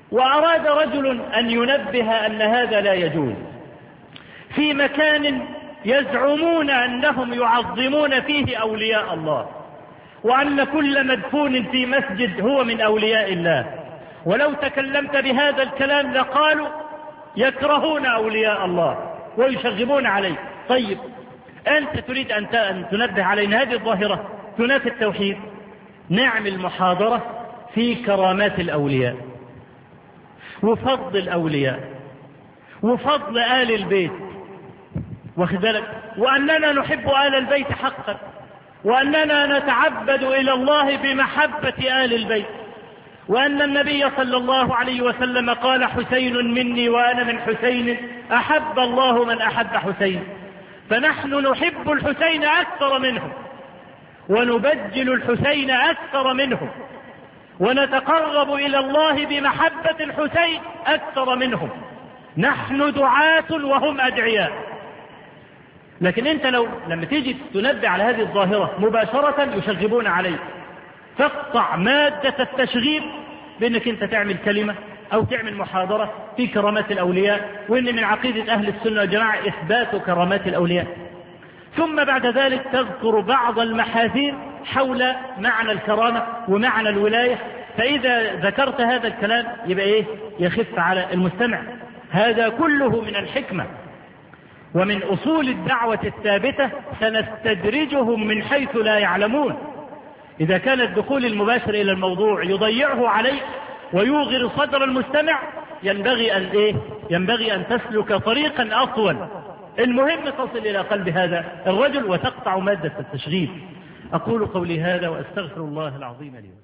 وأراد رجل أن ينبه أن هذا لا يجوز في مكان يزعمون أنهم يعظمون فيه أولياء الله، وأن كل مدفون في مسجد هو من أولياء الله، ولو تكلمت بهذا الكلام لقالوا يكرهون أولياء الله ويشغبون عليه. طيب أنت تريد أن تنبه علينا هذه الظاهرة تنافي التوحيد، نعمل محاضرة في كرامات الأولياء وفضل الأولياء وفضل آل البيت، واخد بالك، وأننا نحب آل البيت حقا، وأننا نتعبد إلى الله بمحبة آل البيت، وأن النبي صلى الله عليه وسلم قال حسين مني وأنا من حسين أحب الله من أحب حسين، فنحن نحب الحسين أكثر منهم ونبجل الحسين أكثر منهم ونتقرب إلى الله بمحبة الحسين أكثر منهم، نحن دعاة وهم أدعياء. لكن أنت لو لما تيجي تنبه على هذه الظاهرة مباشرة يشغبون عليك، تقطع مادة التشغيب بأنك أنت تعمل كلمة أو تعمل محاضرة في كرامات الأولياء، وإن من عقيدة أهل السنة والجماعة إثبات كرامات الأولياء، ثم بعد ذلك تذكر بعض المحاذير حول معنى الكرامة ومعنى الولاية. فإذا ذكرت هذا الكلام يبقى إيه؟ يخف على المستمع. هذا كله من الحكمة ومن أصول الدعوة الثابتة، سنستدرجهم من حيث لا يعلمون. إذا كان الدخول المباشر إلى الموضوع يضيعه عليك ويوغر صدر المستمع، ينبغي أن إيه؟ ينبغي أن تسلك طريقا أطول، المهم تصل إلى قلب هذا الرجل وتقطع مادة التشغيب. أقول قولي هذا وأستغفر الله العظيم لي.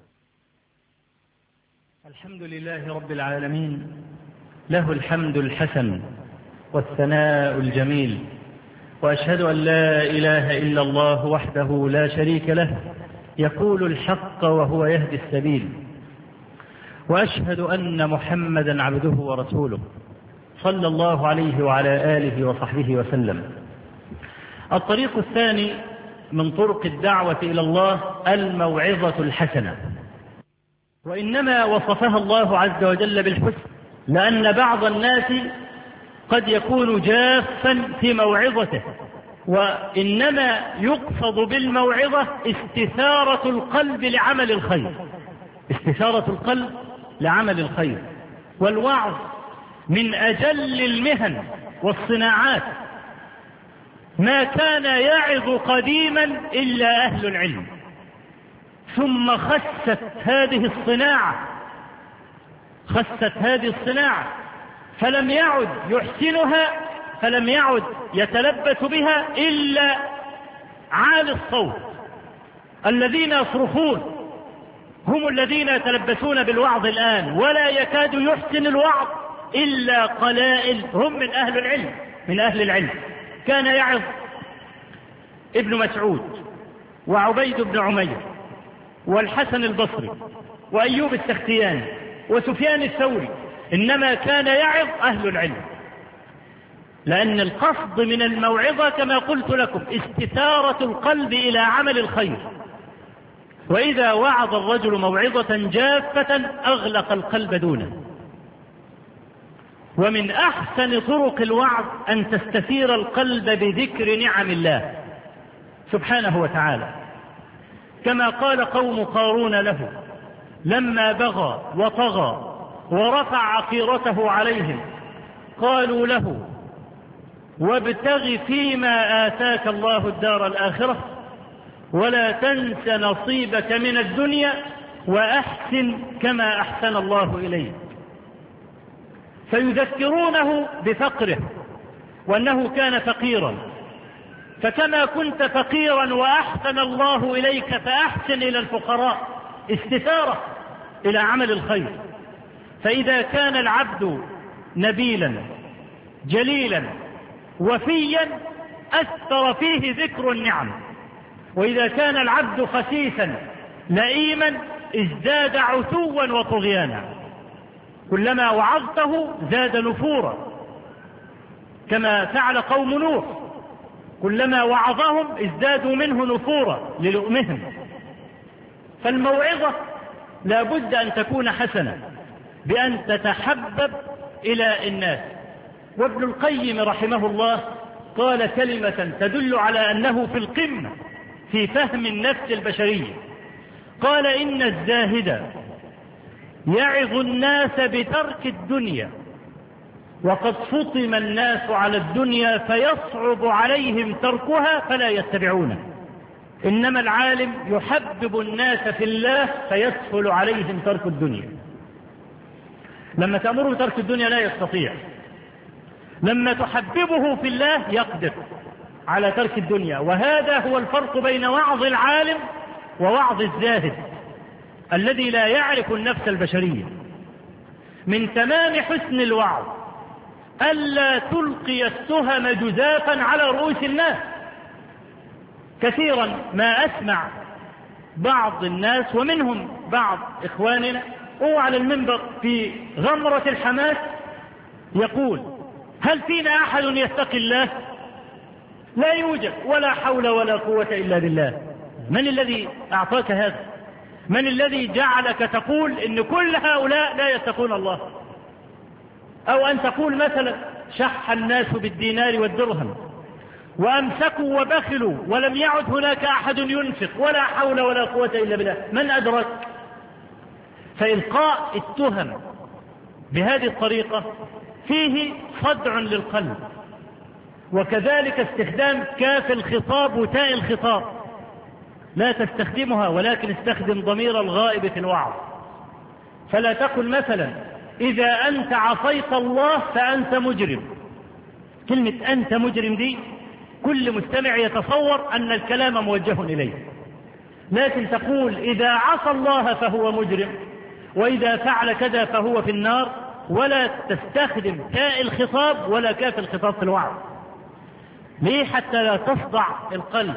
الحمد لله رب العالمين، له الحمد الحسن والثناء الجميل، وأشهد أن لا إله إلا الله وحده لا شريك له يقول الحق وهو يهدي السبيل، وأشهد أن محمدا عبده ورسوله صلى الله عليه وعلى آله وصحبه وسلم. الطريق الثاني من طرق الدعوة إلى الله الموعظة الحسنة، وإنما وصفها الله عز وجل بالحسن لأن بعض الناس قد يكون جافا في موعظته، وإنما يقصد بالموعظة استثارة القلب لعمل الخير، استثارة القلب لعمل الخير. والوعظ من أجل المهن والصناعات، ما كان يعظ قديما إلا أهل العلم، ثم خست هذه الصناعة خست هذه الصناعة فلم يعد يحسنها، فلم يعد يتلبس بها إلا عالي الصوت. الذين يصرخون هم الذين يتلبسون بالوعظ الآن، ولا يكاد يحسن الوعظ إلا قلائل هم من أهل العلم من أهل العلم. كان يعظ ابن مسعود وعبيد بن عمير والحسن البصري وأيوب السختياني وسفيان الثوري، إنما كان يعظ أهل العلم، لأن القصد من الموعظة كما قلت لكم استثارة القلب إلى عمل الخير. وإذا وعظ الرجل موعظة جافة أغلق القلب دونه. ومن أحسن طرق الوعظ أن تستثير القلب بذكر نعم الله سبحانه وتعالى، كما قال قوم قارون له لما بغى وطغى ورفع عقيرته عليهم، قالوا له وابتغ فيما آتاك الله الدار الآخرة ولا تنس نصيبك من الدنيا وأحسن كما أحسن الله إليك. فيذكرونه بفقره وأنه كان فقيرا، فكما كنت فقيرا وأحسن الله إليك فأحسن إلى الفقراء، استثارة إلى عمل الخير. فإذا كان العبد نبيلا جليلا وفيا أثر فيه ذكر النعم، وإذا كان العبد خسيسا لئيما ازداد عتوا وطغيانا، كلما وعظته زاد نفورا، كما فعل قوم نوح، كلما وعظهم ازدادوا منه نفورا للؤمهم. فالموعظة لا بد أن تكون حسنة، بأن تتحبب إلى الناس. وابن القيم رحمه الله قال كلمة تدل على أنه في القمة في فهم النفس البشرية. قال إن الزاهد يعظ الناس بترك الدنيا وقد فطم الناس على الدنيا فيصعب عليهم تركها فلا يتبعونه، إنما العالم يحبب الناس في الله فيسهل عليهم ترك الدنيا. لما تأمره بترك الدنيا لا يستطيع، لما تحببه في الله يقدر على ترك الدنيا. وهذا هو الفرق بين وعظ العالم ووعظ الزاهد الذي لا يعرف النفس البشرية. من تمام حسن الوعظ ألا تلقي التهم جزافا على رؤوس الناس. كثيرا ما أسمع بعض الناس ومنهم بعض إخواننا هو على المنبر في غمرة الحماس يقول: هل فينا أحد يتقي الله؟ لا يوجد، ولا حول ولا قوة إلا بالله. من الذي أعطاك هذا؟ من الذي جعلك تقول إن كل هؤلاء لا يتقون الله؟ أو أن تقول مثلا: شح الناس بالدينار والدرهم وأمسكوا وبخلوا ولم يعد هناك أحد ينفق، ولا حول ولا قوة إلا بالله. من أدرك؟ فإلقاء التهم بهذه الطريقة فيه صدع للقلب، وكذلك استخدام كاف الخطاب وتاء الخطاب، لا تستخدمها ولكن استخدم ضمير الغائب في الوعظ. فلا تقل مثلا: إذا أنت عصيت الله فأنت مجرم. كلمة أنت مجرم دي كل مستمع يتصور أن الكلام موجه إليه، لكن تقول: إذا عصى الله فهو مجرم، وإذا فعل كذا فهو في النار، ولا تستخدم تاء الخطاب ولا كاف الخطاب في الوعظ. ليه؟ حتى لا تصدع القلب،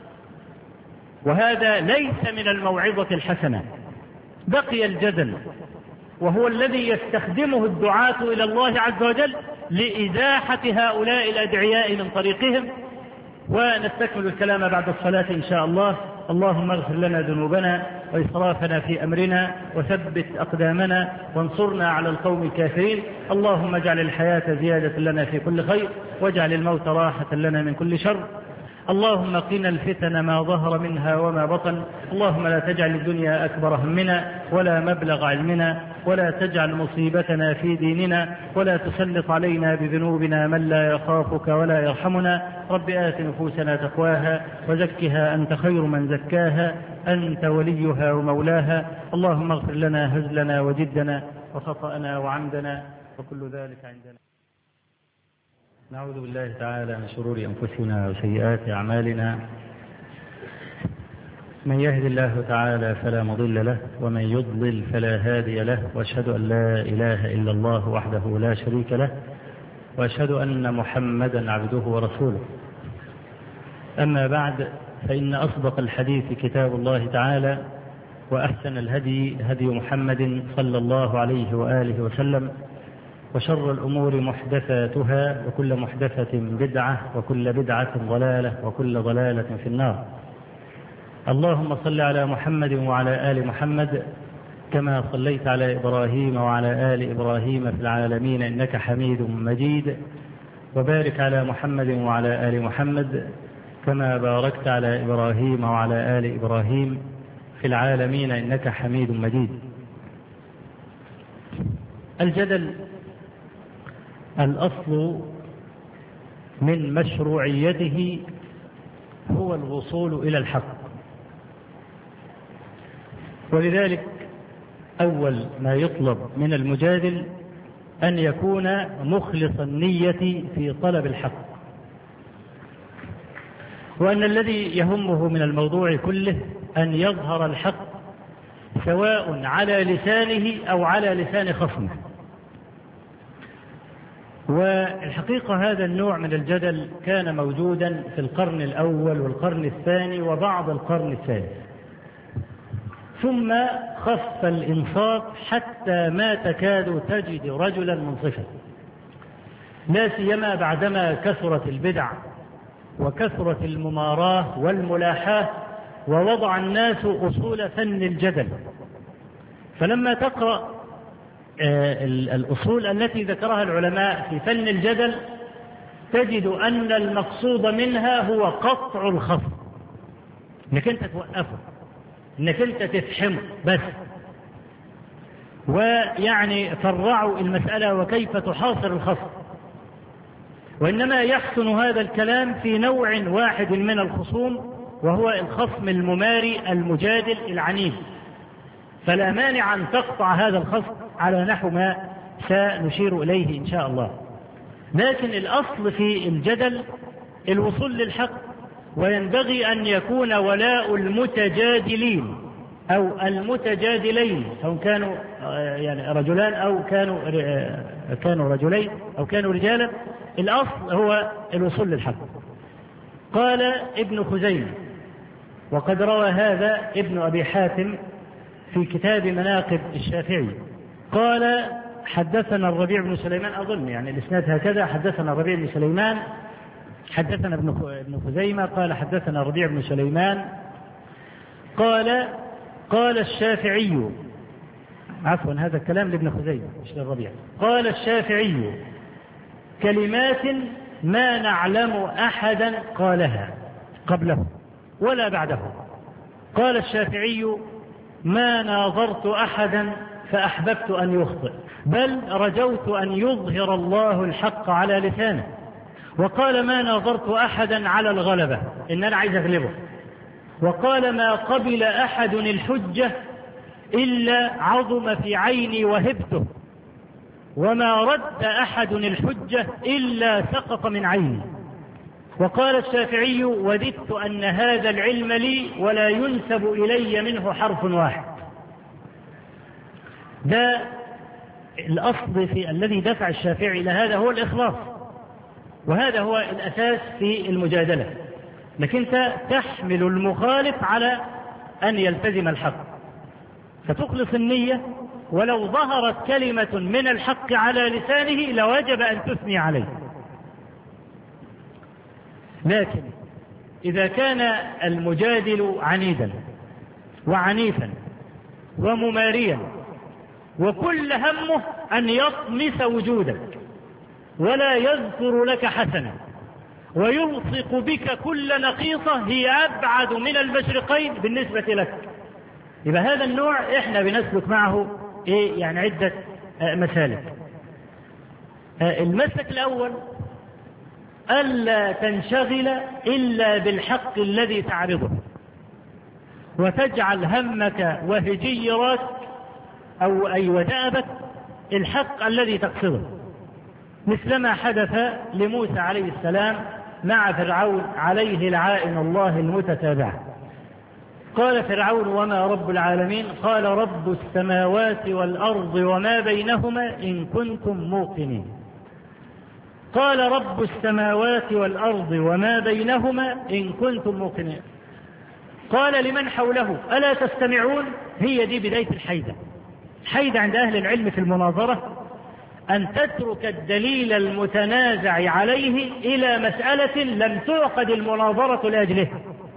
وهذا ليس من الموعظة الحسنة. بقي الجدل، وهو الذي يستخدمه الدعاة إلى الله عز وجل لإزاحة هؤلاء الأدعياء من طريقهم. ونستكمل الكلام بعد الصلاة إن شاء الله. اللهم اغفر لنا ذنوبنا وإسرافنا في أمرنا وثبت أقدامنا وانصرنا على القوم الكافرين. اللهم اجعل الحياة زيادة لنا في كل خير، واجعل الموت راحة لنا من كل شر. اللهم قنا الفتن ما ظهر منها وما بطن. اللهم لا تجعل الدنيا أكبر همنا ولا مبلغ علمنا، ولا تجعل مصيبتنا في ديننا، ولا تسلط علينا بذنوبنا من لا يخافك ولا يرحمنا. رب آت نفوسنا تقواها وزكها أنت خير من زكاها، أنت وليها ومولاها. اللهم اغفر لنا هزلنا وجدنا وخطأنا وعمدنا وكل ذلك عندنا. نعوذ بالله تعالى من شرور أنفسنا وسيئات أعمالنا. من يهد الله تعالى فلا مضل له، ومن يضلل فلا هادي له، وأشهد أن لا إله إلا الله وحده لا شريك له، وأشهد أن محمدا عبده ورسوله. أما بعد، فإن أصدق الحديث كتاب الله تعالى، وأحسن الهدي هدي محمد صلى الله عليه وآله وسلم، وشر الأمور محدثاتها، وكل محدثة بدعة، وكل بدعة ضلالة، وكل ضلالة في النار. اللهم صل على محمد وعلى آل محمد كما صليت على إبراهيم وعلى آل إبراهيم في العالمين إنك حميد مجيد، وبارك على محمد وعلى آل محمد كما باركت على إبراهيم وعلى آل إبراهيم في العالمين إنك حميد مجيد. الجدل الأصل من مشروعيته هو الوصول إلى الحق، ولذلك أول ما يطلب من المجادل أن يكون مخلص النية في طلب الحق، وأن الذي يهمه من الموضوع كله أن يظهر الحق سواء على لسانه أو على لسان خصمه. والحقيقة هذا النوع من الجدل كان موجودا في القرن الأول والقرن الثاني وبعض القرن الثالث، ثم خف الإنصاف حتى ما تكاد تجد رجلا منصفا، لا سيما بعدما كثرت البدع وكثرت المماراة والملاحاة، ووضع الناس أصول فن الجدل. فلما تقرأ الأصول التي ذكرها العلماء في فن الجدل تجد أن المقصود منها هو قطع الخصم، انك انت توقفه، انك انت تفهمه بس. ويعني فرعوا المسألة وكيف تحاصر الخصم، وإنما يحسن هذا الكلام في نوع واحد من الخصوم، وهو الخصم المماري المجادل العنيف، فلا مانع أن تقطع هذا الخصم على نحو ما سنشير إليه إن شاء الله. لكن الأصل في الجدل الوصول للحق، وينبغي أن يكون ولاء المتجادلين أو المتجادلين، سواء كانوا يعني رجلان أو كانوا كانوا رجلين أو كانوا رجالا، الأصل هو الوصول للحق. قال ابن خزيمة، وقد روى هذا ابن أبي حاتم في كتاب مناقب الشافعي، قال حدثنا الربيع بن سليمان، أظن يعني الإسناد هكذا، حدثنا الربيع بن سليمان حدثنا ابن خزيمة قال حدثنا الربيع بن سليمان قال قال الشافعي، عفوا هذا الكلام لابن خزيمة مش للربيع، قال الشافعي كلمات ما نعلم أحدا قالها قبله ولا بعده. قال الشافعي ما ناظرت أحدا فأحببت أن يخطئ، بل رجوت أن يظهر الله الحق على لسانه. وقال ما ناظرت أحدا على الغلبة، إن أنا عايز أغلبه. وقال ما قبل أحد الحجة إلا عظم في عيني وهبته، وما رد أحد الحجة إلا سقط من عيني. وقال الشافعي وددت أن هذا العلم لي ولا ينسب إلي منه حرف واحد. ده الأصل في الذي دفع الشافعي إلى هذا هو الإخلاص، وهذا هو الأساس في المجادلة، لكن أنت تحمل المخالف على أن يلتزم الحق، فتخلص النية، ولو ظهرت كلمة من الحق على لسانه لوجب أن تثني عليه. لكن إذا كان المجادل عنيدا وعنيفا ومماريا وكل همه أن يطمس وجودك ولا يذكر لك حسنا ويلصق بك كل نقيصة هي أبعد من المشرقين بالنسبة لك، يبقى هذا النوع إحنا بنسلك معه إيه يعني عدة مسالك. المسلك الأول ألا تنشغل إلا بالحق الذي تعرضه، وتجعل همك وهجيرك أو أي ودابك الحق الذي تقصده، مثلما حدث لموسى عليه السلام مع فرعون عليه لعائن الله المتتابعة. قال فرعون وما رب العالمين؟ قال رب السماوات والأرض وما بينهما إن كنتم موقنين. قال رب السماوات والأرض وما بينهما إن كنتم موقنين. قال لمن حوله ألا تستمعون؟ هي دي بداية الحيدة. الحيدة عند أهل العلم في المناظرة أن تترك الدليل المتنازع عليه إلى مسألة لم تعقد المناظرة لأجلها.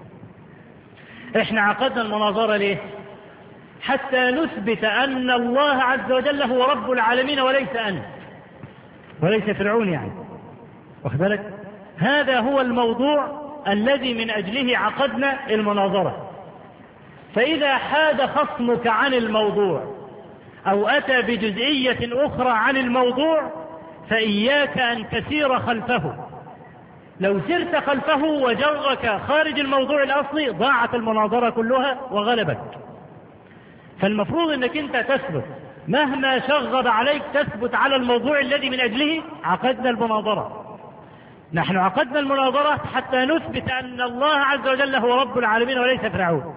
إحنا عقدنا المناظرة ليه؟ حتى نثبت أن الله عز وجل هو رب العالمين وليس أنت وليس فرعون، يعني واخد بالك؟ هذا هو الموضوع الذي من أجله عقدنا المناظرة. فإذا حاد خصمك عن الموضوع أو أتى بجزئية أخرى عن الموضوع فإياك أن تسير خلفه. لو سرت خلفه وجرك خارج الموضوع الأصلي ضاعت المناظرة كلها وغلبت. فالمفروض أنك أنت تثبت مهما شغب عليك، تثبت على الموضوع الذي من أجله عقدنا المناظرة. نحن عقدنا المناظرة حتى نثبت أن الله عز وجل هو رب العالمين وليس فرعون.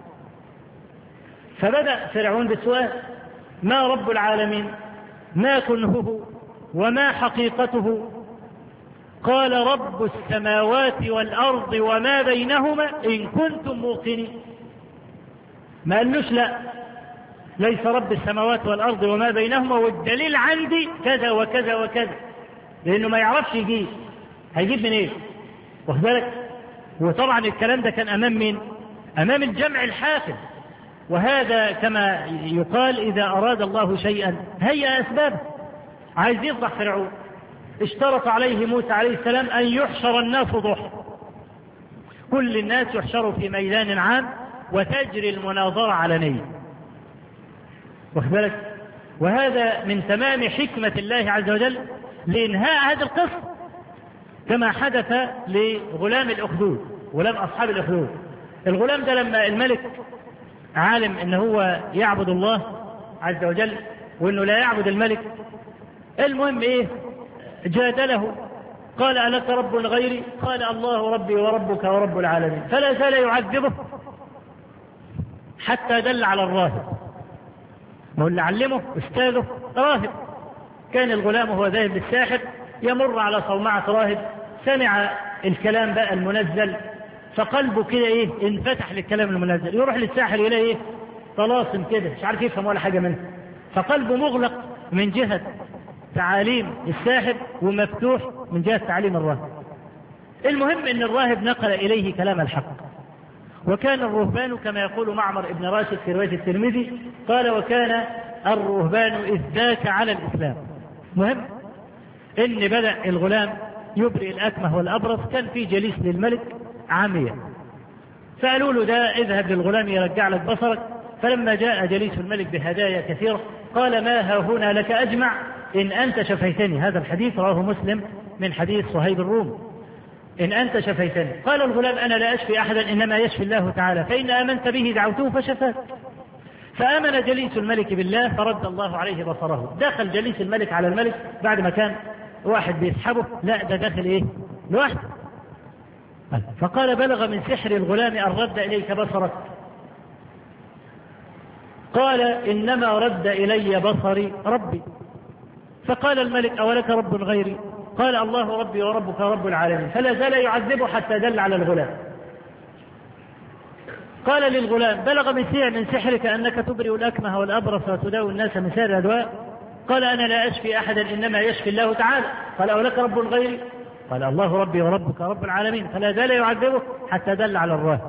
فبدأ فرعون بالسؤال ما رب العالمين؟ ما كنهه وما حقيقته؟ قال رب السماوات والأرض وما بينهما إن كنتم موقنين. ما قالوش لا ليس رب السماوات والأرض وما بينهما والدليل عندي كذا وكذا وكذا، لأنه ما يعرفش يجيب، هيجيب من ايه؟ واخد بالك؟ وطبعا الكلام ده كان أمام مين؟ أمام الجمع الحافل وهذا كما يقال إذا أراد الله شيئا هيأ أسبابه. عايز يفضح فرعون، اشترط عليه موسى عليه السلام أن يحشر الناس ضحى، كل الناس يحشروا في ميدان عام وتجري المناظرة علنيا، واخد بالك؟ وهذا من تمام حكمة الله عز وجل لإنهاء هذا القصة، كما حدث لغلام الأخدود، غلام أصحاب الأخدود. الغلام ده لما الملك عالم إنه هو يعبد الله عز وجل وإنه لا يعبد الملك، المهم إيه؟ جادله، قال ألك رب غيري؟ قال الله ربي وربك ورب العالمين، فلا زال يعذبه حتى دل على الراهب. ما هو اللي علمه أستاذه راهب. كان الغلام وهو ذاهب للساحر يمر على صومعة راهب، سمع الكلام بقى المنزل فقلبه كده ايه انفتح للكلام المنزل، يروح للساحر يلاقي ايه طلاسم كده مش عارف يفهم ولا حاجة منه، فقلبه مغلق من جهة تعاليم الساحر ومفتوح من جهة تعاليم الراهب. المهم ان الراهب نقل اليه كلام الحق. وكان الرهبان كما يقول معمر ابن راشد في رواية الترمذي قال وكان الرهبان إذ ذاك على الإسلام. مهم ان بدأ الغلام يبرئ الأكمه والأبرص، كان في جليس للملك عامية، فقالوا له ده اذهب للغلام يرجع لك بصرك. فلما جاء جليس الملك بهدايا كثيرة قال ما ها هنا لك أجمع إن أنت شفيتني. هذا الحديث رواه مسلم من حديث صهيب الروم، إن أنت شفيتني. قال الغلام أنا لا أشفي أحدا إنما يشفي الله تعالى، فإن آمنت به دعوته فشفاك. فآمن جليس الملك بالله فرد الله عليه بصره. دخل جليس الملك على الملك بعد ما كان واحد بيسحبه، لا ده داخل إيه لوحده. فقال بلغ من سحر الغلام أن رد إليك بصرك؟ قال إنما رد إلي بصري ربي. فقال الملك أولك رب غيري؟ قال الله ربي وربك رب العالمين. فلا زال يعذبه حتى دل على الغلام. قال للغلام بلغ من سحر من سحرك أنك تبرئ الأكمه والأبرص وتداوي الناس من سائر الأدواء؟ قال أنا لا أشفي أحدا إنما يشفي الله تعالى. قال أولك رب غيري؟ قال الله ربي وربك رب العالمين. فلا زال يعذبه حتى دل على الراهب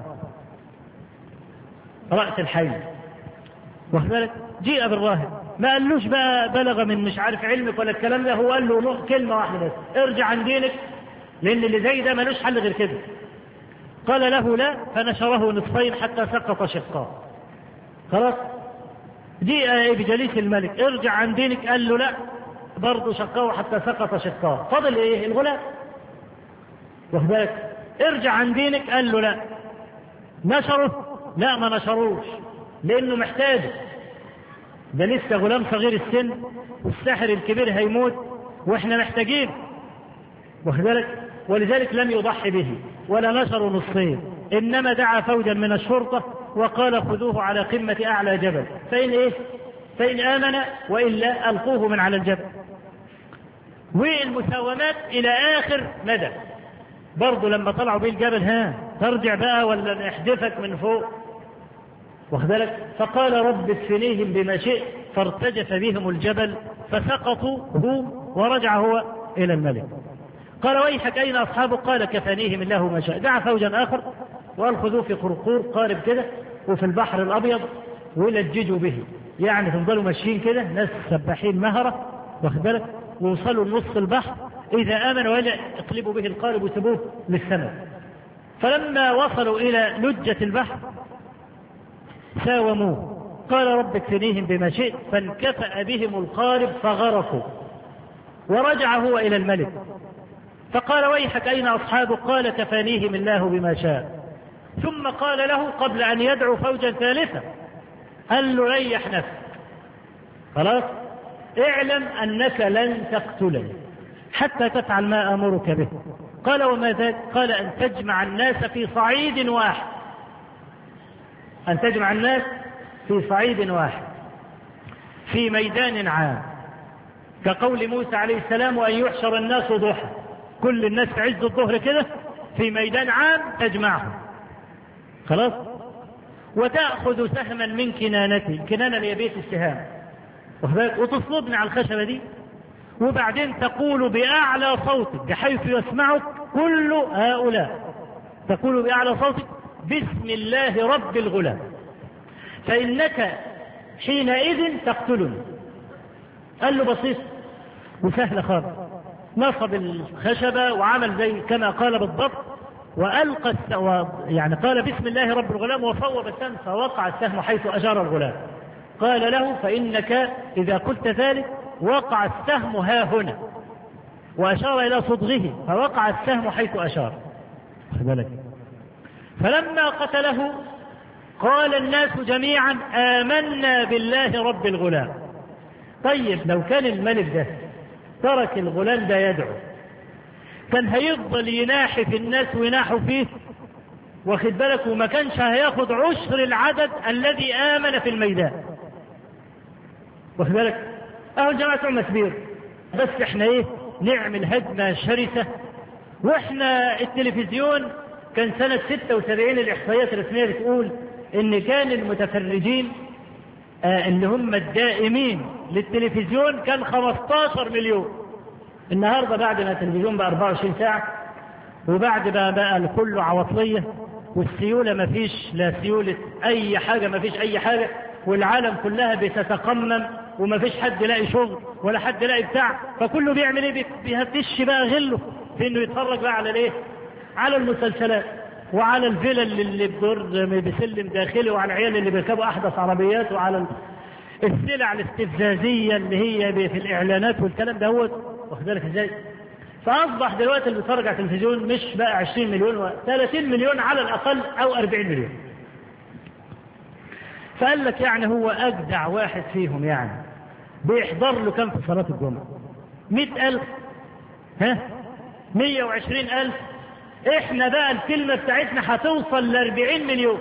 رأس الحي. وذلك جيء بالراهب، ما قالوش بقى بلغ من مش عارف علمك ولا الكلام ده، هو قال له كلمة واحدة بس ارجع عن دينك، لأن اللي زي ده ملوش حل غير كده. قال له لا، فنشره نصفين حتى سقط شقاه. خلاص جيء بجليس الملك ارجع عن دينك، قال له لا برضه شقاه حتى سقط شقاه. فضل ايه الغلام. واخد بالك ارجع عن دينك، قال له لا. نشره؟ لا ما نشروش لانه محتاجه، ده لسه غلام صغير السن والساحر الكبير هيموت واحنا محتاجين. واخد بالك ولذلك لم يضحي به ولا نشر نصين، انما دعا فوجا من الشرطة وقال خذوه على قمة اعلى جبل فإن ايه فإن آمن وإلا ألقوه من على الجبل. والمساومات إلى آخر مدى. برضو لما طلعوا بيه الجبل ها ترجع بقى ولا نحدفك من فوق؟ واخد بالك فقال رب اكفنيهم بما شئت، فارتجف بهم الجبل فسقطوا هم ورجع هو إلى الملك. قال ويحك أين أصحابه؟ قال كفانيهم الله ما شاء. دعا فوجا آخر وقال خذوه في قرقور قارب كده وفي البحر الأبيض ولججوا به، يعني تفضلوا ماشيين كده ناس سباحين مهرة واخد بالك ووصلوا لنص البحر، إذا آمن وإلا اقلبوا به القارب وسبوه للسماء. فلما وصلوا إلى لجة البحر ساوموه. قال رب اكفنيهم بما شئت، فانكفأ بهم القارب فغرقوا ورجع هو إلى الملك. فقال ويحك أين أصحابه؟ قال كفانيهم الله بما شاء. ثم قال له قبل أن يدعو فوجا ثالثة قال له ريح نفسك، خلاص اعلم أنك لن تقتلني حتى تفعل ما أمرك به. قال وما ذاك؟ قال أن تجمع الناس في صعيد واحد، أن تجمع الناس في صعيد واحد في ميدان عام كقول موسى عليه السلام وأن يحشر الناس ضحى، كل الناس في عز الظهر كده في ميدان عام تجمعهم، خلاص وتأخذ سهما من كنانتي، كنانة هي بيت السهام، وتصلبني على الخشبة دي، وبعدين تقول بأعلى صوتك بحيث يسمعك كل هؤلاء، تقول بأعلى صوتك بسم الله رب الغلام. فإنك حينئذ تقتلني. قال له بسيط وسهل خالص، نصب الخشبة وعمل زي كما قال بالضبط، وألقى الس... يعني قال بسم الله رب الغلام وصوب السهم فوقع السهم حيث أشار الغلام. قال له فإنك إذا قلت ذلك وقع السهم ها هنا، وأشار إلى صدغه فوقع السهم حيث أشار. فلما قتله قال الناس جميعا آمنا بالله رب الغلام. طيب لو كان الملك ده ترك الغلام ده يدعو، كان هيفضل يناحي في الناس ويناحوا فيه، واخد بالك، وما كانش هياخد عشر العدد الذي آمن في الميدان، واخد بالك. اهو الجماعة مسبير، بس احنا ايه نعمل هجمة شرسة. واحنا التلفزيون كان سنة ستة وسبعين الإحصائيات الرسمية بتقول ان كان المتفرجين آه اللي هم الدائمين للتلفزيون كان خمستاشر مليون. النهاردة بعد ما التلفزيون بقى أربعة وعشرين ساعة، وبعد ما بقى كله عواطلية والسيولة ما فيش لا سيولة أي حاجة، ما فيش أي حاجة، والعالم كلها بتتقمم وما فيش حد لاقي شغل ولا حد لاقي بتاع، فكله بيعمل ايه؟ بيهتش بقى غله في انه يتفرج بقى على الايه؟ على المسلسلات وعلى الفيلا اللي بدور بسلم داخلي، وعلى العيال اللي بيركبوا احدث عربيات، وعلى السلع الاستفزازية اللي هي في الاعلانات والكلام ده، هو واخد بالك ازاي؟ فاصبح دلوقتي اللي بيتفرج على التلفزيون مش بقى عشرين مليون و ثلاثين مليون على الاقل او أربعين مليون. فقال لك يعني هو اجدع واحد فيهم، يعني بيحضر له كم في صلاة الجمعة؟ مئة ألف، ها مية وعشرين ألف. احنا بقى الكلمة بتاعتنا هتوصل لأربعين مليون،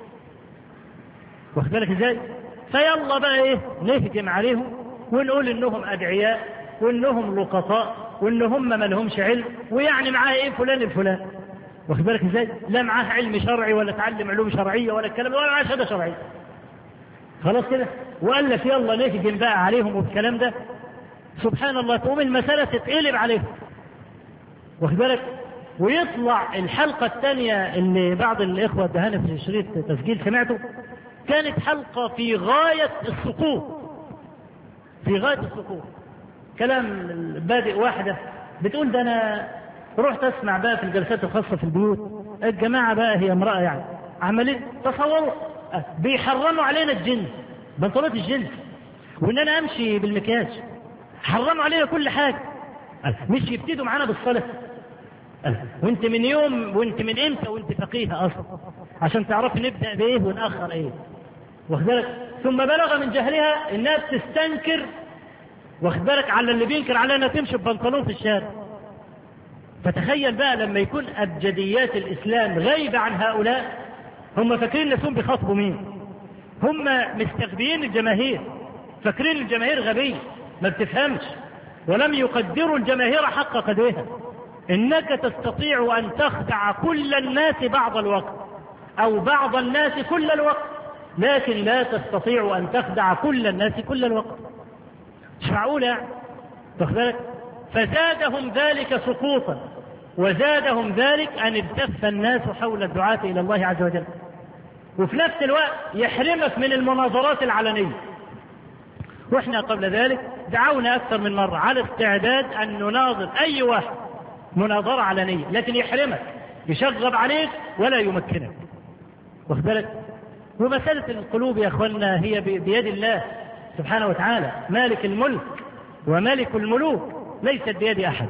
واخد بالك ازاي؟ فيلا بقى ايه نهجم عليهم ونقول انهم ادعياء وانهم لقطاء وانهم ما لهمش علم، ويعني معاه ايه فلان الفلان، واخد بالك ازاي؟ لا معاه علم شرعي ولا تعلم علوم شرعية ولا الكلام، ولا معاه شهادة شرعية. خلاص كده، وقال لك يلا نهجم بقى عليهم والكلام ده. سبحان الله، تقوم المسألة تتقلب عليهم، واخد بالك. ويطلع الحلقة الثانية اللي بعض الإخوة ادهاني في شريط تسجيل سمعته، كانت حلقة في غاية السقوط، في غاية السقوط. كلام بادئ واحدة بتقول ده أنا رحت أسمع بقى في الجلسات الخاصة في البيوت، الجماعة بقى هي امرأة يعني عملين تصوروا بيحرموا علينا الجنس، بنطلونات الجنس، وإن أنا أمشي بالمكياج، حرموا علينا كل حاجة، مش يبتدوا معانا بالصلاة. وانت من يوم وانت من امتى وانت فقيهة اصلا عشان تعرف نبدأ بايه ونأخر ايه، واخد بالك. ثم بلغ من جهلها انها بتستنكر، واخد بالك، على اللي بينكر عليها انها تمشي ببنطلون في الشارع. فتخيل بقى لما يكون ابجديات الاسلام غايبة عن هؤلاء، هم فاكرين نفسهم بيخاطبوا مين؟ هم مستخبيين الجماهير، فاكرين الجماهير غبية ما بتفهمش، ولم يقدروا الجماهير حق قدرها. إنك تستطيع أن تخدع كل الناس بعض الوقت أو بعض الناس كل الوقت، لكن لا تستطيع أن تخدع كل الناس كل الوقت. مش معقول يعني، تاخد بالك. فزادهم ذلك سقوطا، وزادهم ذلك أن التف الناس حول الدعاة إلى الله عز وجل، وفي نفس الوقت يحرمك من المناظرات العلنية. وإحنا قبل ذلك دعونا أكثر من مرة على استعداد أن نناظر أي واحد مناظرة علنية، لكن يحرمك، يشغب عليك ولا يمكنك، واخد بالك. ومسألة القلوب يا أخوانا هي بيد الله سبحانه وتعالى، مالك الملك وملك الملوك، ليست بيد أحد.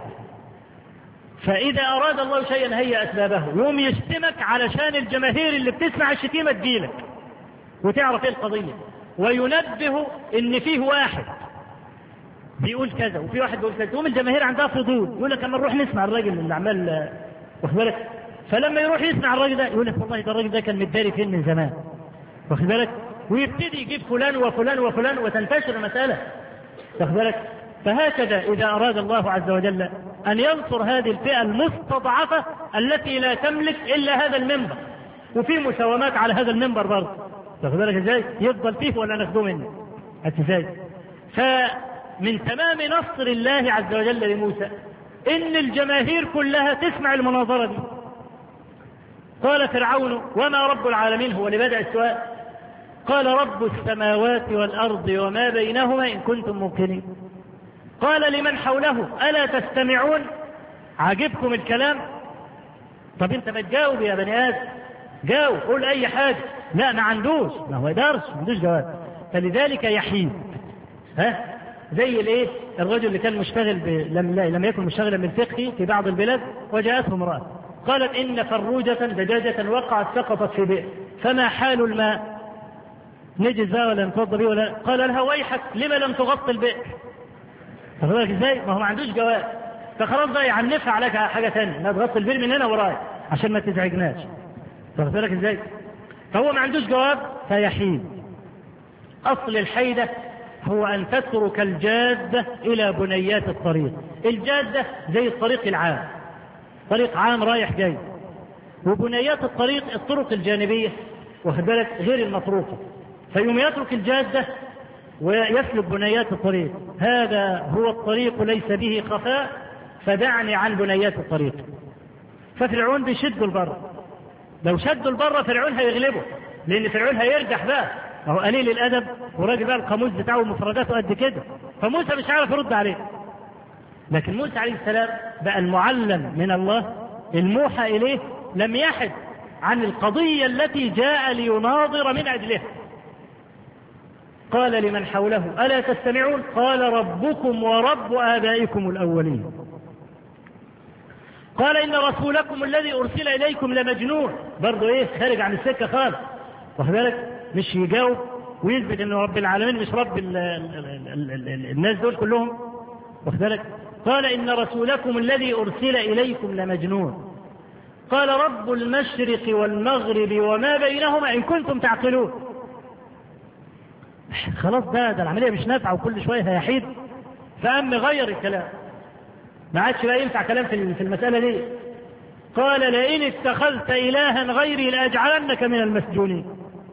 فإذا أراد الله شيئا هيأ أسبابه، يوم يشتمك علشان الجماهير اللي بتسمع الشتيمة تجيلك وتعرف ايه القضية، وينبه ان فيه واحد بيقول كذا وفي واحد بيقول كذا، تقوم الجماهير عندها فضول، يقول لك اما نروح نسمع الراجل اللي عمال، واخد بالك. فلما يروح يسمع الراجل ده يقول لك والله ده الراجل ده كان متداري فين من زمان، واخد بالك، ويبتدي يجيب فلان وفلان وفلان وتنتشر المسألة، واخد بالك. فهكذا إذا أراد الله عز وجل أن ينصر هذه الفئة المستضعفة التي لا تملك إلا هذا المنبر، وفي مساومات على هذا المنبر برضه، واخد بالك ازاي؟ يفضل فيه ولا ناخده منه؟ ازاي؟ فمن تمام نصر الله عز وجل لموسى إن الجماهير كلها تسمع المناظرة دي. قال فرعون وما رب العالمين، هو اللي بدأ السؤال، قال رب السماوات والأرض وما بينهما إن كنتم موقنين. قال لمن حوله ألا تستمعون؟ عجبكم الكلام؟ طب انت ما تجاوب يا بني آدم، جاوب قول أي حاجة. لا ما عندوش، ما هو يدرس ما عندوش جواب، فلذلك يحيد. ها زي الايه الرجل اللي كان مشتغل ب... لم لم يكن مشتغلا بالفقه في بعض البلاد، وجاءته امرأة قالت إن فروجة دجاجة وقعت سقطت في بئر، فما حال الماء؟ نجز بقى ولا نتوضى بيه ولا؟ قال لها ويحك لما لم تغطي البئر؟ فقالك ازاي؟ ما هو ما عندوش جواب، فخلاص بقى يعنفها عليك حاجة ثانية، لا تغطي البئر من هنا ورايا عشان ما تزعجناش. فقالك ازاي؟ فهو ما عندوش جواب فيحيد. أصل الحيدة هو أن تترك الجادة إلى بنيات الطريق. الجادة زي الطريق العام، طريق عام رايح جاي، وبنيات الطريق الطرق الجانبية واخد بالك غير المطروقة، فيوم يترك الجادة ويسلك بنيات الطريق. هذا هو الطريق ليس به خفاء، فدعني عن بنيات الطريق. ففرعون بيشدوا البر، لو شدوا البر فرعون هيغلبه، لأن فرعون هيرجح بقى، هو قليل الأدب وراجل بقى القاموس بتاعه ومفرداته قد كده، فموسى مش عارف يرد عليه. لكن موسى عليه السلام بقى المعلم من الله الموحى إليه، لم يحد عن القضية التي جاء ليناظر من أجلها. قال لمن حوله ألا تستمعون؟ قال ربكم ورب آبائكم الأولين. قال إن رسولكم الذي أرسل إليكم لمجنون. برضو إيه خارج عن السكة خالص، واخد بالك؟ مش يجاوب ويثبت إنه رب العالمين مش رب ال ال ال ال ال الناس دول كلهم، واخد بالك؟ قال إن رسولكم الذي أرسل إليكم لمجنون. قال رب المشرق والمغرب وما بينهما إن كنتم تعقلون. خلاص ده ده العملية مش نافعة وكل شوية هيحيد، فأم غير الكلام، ما عادش بقى ينفع كلام في المسألة دي. قال لئن اتخذت إلها غيري لأجعلنك من المسجونين.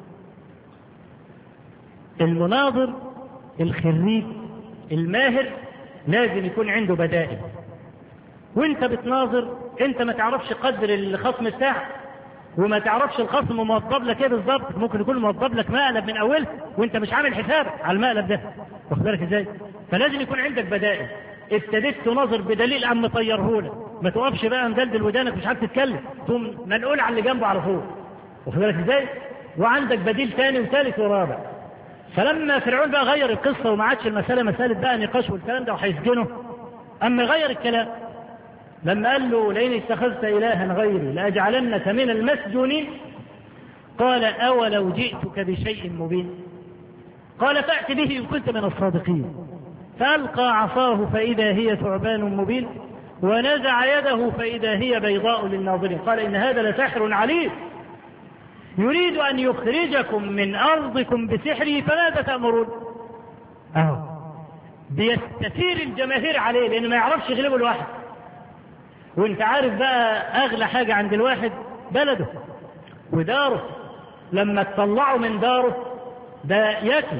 المناظر الخريج الماهر لازم يكون عنده بدائل، وانت بتناظر انت ما تعرفش قدر الخصم بتاعك، وما تعرفش الخصم موضب لك ايه بالظبط، ممكن يكون موضب لك مقلب من اولها وانت مش عامل حسابك على المقلب ده، واخد بالك ازاي؟ فلازم يكون عندك بدائل. ابتديت تناظر بدليل عم طيرهولك، ما توقفش بقى مدلدل ودانك مش عارف تتكلم، تقوم منقول على اللي جنبه على طول، واخد بالك ازاي؟ وعندك بديل ثاني وثالث ورابع. فلما فرعون بقى غير القصه وما عادش المساله مساله بقى نقاش والكلام ده وهيسجنه، اما غير الكلام لما قال له لئن اتخذت إلها غيري لأجعلنك من المسجونين، قال أولو جئتك بشيء مبين؟ قال فأت به إن كنت من الصادقين. فألقى عصاه فإذا هي ثعبان مبين ونزع يده فإذا هي بيضاء للناظرين. قال إن هذا لساحر عليم يريد أن يخرجكم من أرضكم بسحره فماذا تأمرون؟ أهو بيستثير الجماهير عليه لأنه ما يعرفش يغلبه لوحده. وانت عارف بقى اغلى حاجة عند الواحد بلده وداره، لما تطلعوا من داره ده ياكل،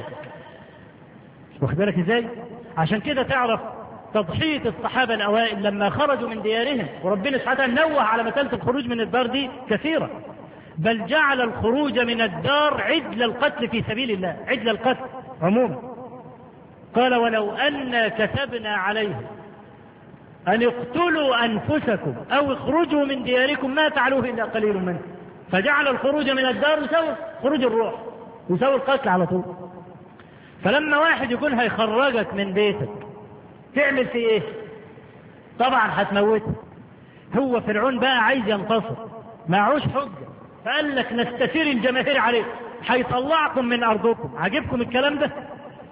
واخد بالك ازاي؟ عشان كده تعرف تضحية الصحابة الاوائل لما خرجوا من ديارهم، وربنا سبحانه نوه على مسألة الخروج من الدار دي كثيرة، بل جعل الخروج من الدار عدل القتل في سبيل الله، عدل القتل عموما. قال ولو أن كتبنا عليهم أن اقتلوا أنفسكم أو اخرجوا من دياركم ما فعلوه إلا قليل منهم. فجعل الخروج من الدار يساوي خروج الروح، يساوي القتل على طول. فلما واحد يكون هيخرجك من بيتك تعمل في ايه؟ طبعا هتموته. هو فرعون بقى عايز ينتصر، معهوش حجة، فقال لك نستثير الجماهير عليه، هيطلعكم من أرضكم. عجبكم الكلام ده؟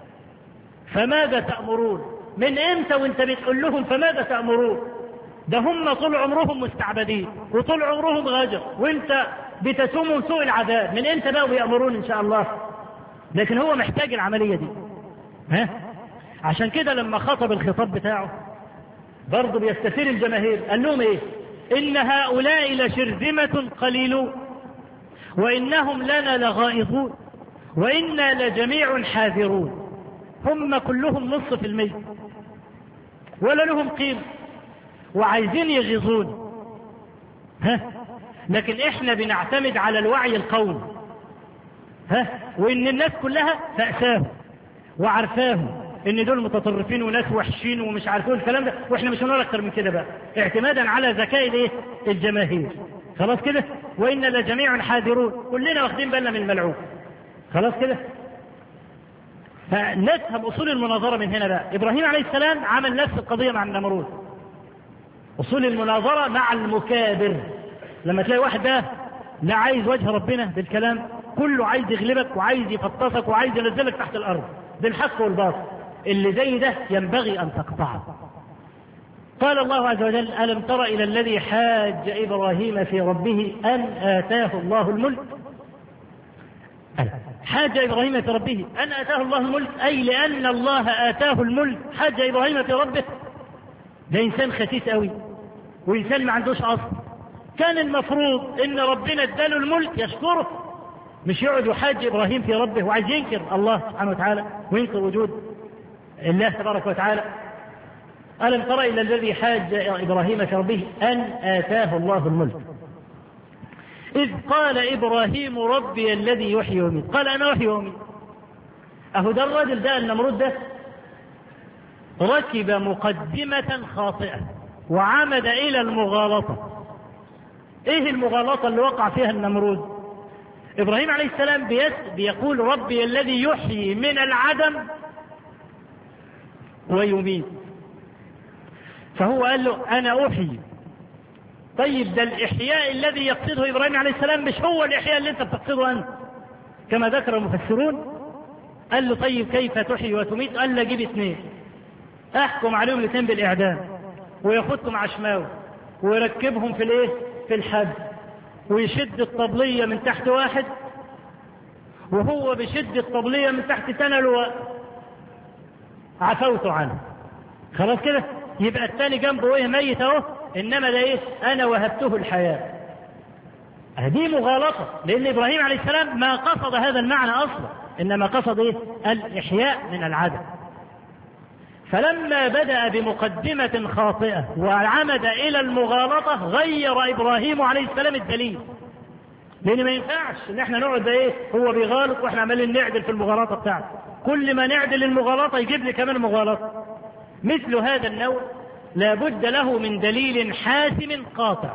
فماذا تأمرون؟ من امتى وانت بتقول لهم فماذا تأمرون؟ ده هم طول عمرهم مستعبدين وطول عمرهم غجر، وانت بتسومهم سوء العذاب. من امتى بقوا بيأمرون ان شاء الله؟ لكن هو محتاج العملية دي، ها؟ عشان كده لما خطب الخطاب بتاعه برضه بيستثير الجماهير، قال لهم ايه؟ ان هؤلاء لشرذمة قليلون وانهم لنا لغائظون وانا لجميع حاذرون. هم كلهم نص في المية ولا لهم قيمة وعايزين يغيظون، ها؟ لكن احنا بنعتمد على الوعي القومي. ها، وإن الناس كلها فأساهم وعرفاهم إن دول متطرفين وناس وحشين ومش عارفين الكلام ده، وإحنا مش هنقول أكتر من كده بقى، اعتمادا على ذكاء الإيه؟ الجماهير. خلاص كده، وإن لجميع حاذرون، كلنا واخدين بالنا من الملعون. خلاص كده. فنفهم أصول المناظرة من هنا بقى. إبراهيم عليه السلام عمل نفس القضية مع النمرود. أصول المناظرة مع المكابر، لما تلاقي واحد ده لا عايز وجه ربنا بالكلام، كله عايز يغلبك وعايز يفطسك وعايز ينزلك تحت الأرض بالحق والباطل، اللي زي ده ينبغي أن تقطعه. قال الله عز وجل: ألم تر إلى الذي حاج إبراهيم في ربه أن آتاه الله الملك. حاج إبراهيم في ربه أن آتاه الله الملك، أي لأن الله آتاه الملك حاج إبراهيم في ربه. ده إنسان خسيس قوي وإنسان ما عندوش أصل. كان المفروض إن ربنا اداله الملك يشكره، مش يقعد يحاج إبراهيم في ربه وعايز ينكر الله سبحانه وتعالى وينكر وجود الله تبارك وتعالى. ألم تر إلى الذي حاج إبراهيم في ربه أن آتاه الله الملك إذ قال إبراهيم ربي الذي يحيي ويميت. قال أنا أحيي ويميت. أهو ده الراجل ده النمرود ده ركب مقدمة خاطئة وعمد إلى المغالطة. إيه المغالطة اللي وقع فيها النمرود؟ إبراهيم عليه السلام بيقول ربي الذي يحيي من العدم ويميت، فهو قال له أنا أحيي. طيب ده الإحياء الذي يقصده إبراهيم عليه السلام مش هو الإحياء اللي أنت بتقصده أنت كما ذكر المفسرون. قال له طيب كيف تحيي وتميت؟ قال له جيب اثنين أحكم عليهم الاثنين بالإعدام وياخدهم عشماوي ويركبهم في الايه؟ في الحد، ويشد الطبلية من تحت واحد وهو بشد الطبلية من تحت تنل عفوت عنه. خلاص كده، يبقى الثاني جنبه ايه؟ ميت اهو، انما ده ايه؟ انا وهبته الحياة. هذه مغالطة، لان ابراهيم عليه السلام ما قصد هذا المعنى اصلا، انما قصد ايه؟ الاحياء من العدم. فلما بدأ بمقدمة خاطئة وعمد إلى المغالطة غير إبراهيم عليه السلام الدليل، لأن ما ينفعش إن احنا نقعد إيه هو بيغالط وإحنا عمالين نعدل في المغالطة بتاعته، كل ما نعدل المغالطة يجيب لي كمان مغالطة. مثل هذا النوع لا بد له من دليل حاسم قاطع.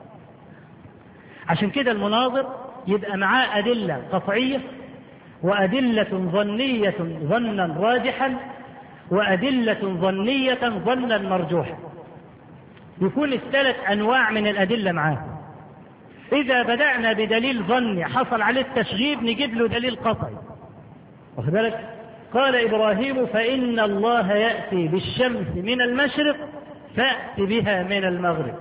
عشان كده المناظر يبقى معاه أدلة قطعية وأدلة ظنية ظنا راجحا وأدلة ظنية ظنا مرجوحا. يكون الثلاث أنواع من الأدلة معاه. إذا بدأنا بدليل ظني حصل عليه التشغيب نجيب له دليل قطعي. واخد بالك؟ قال إبراهيم فإن الله يأتي بالشمس من المشرق فأت بها من المغرب.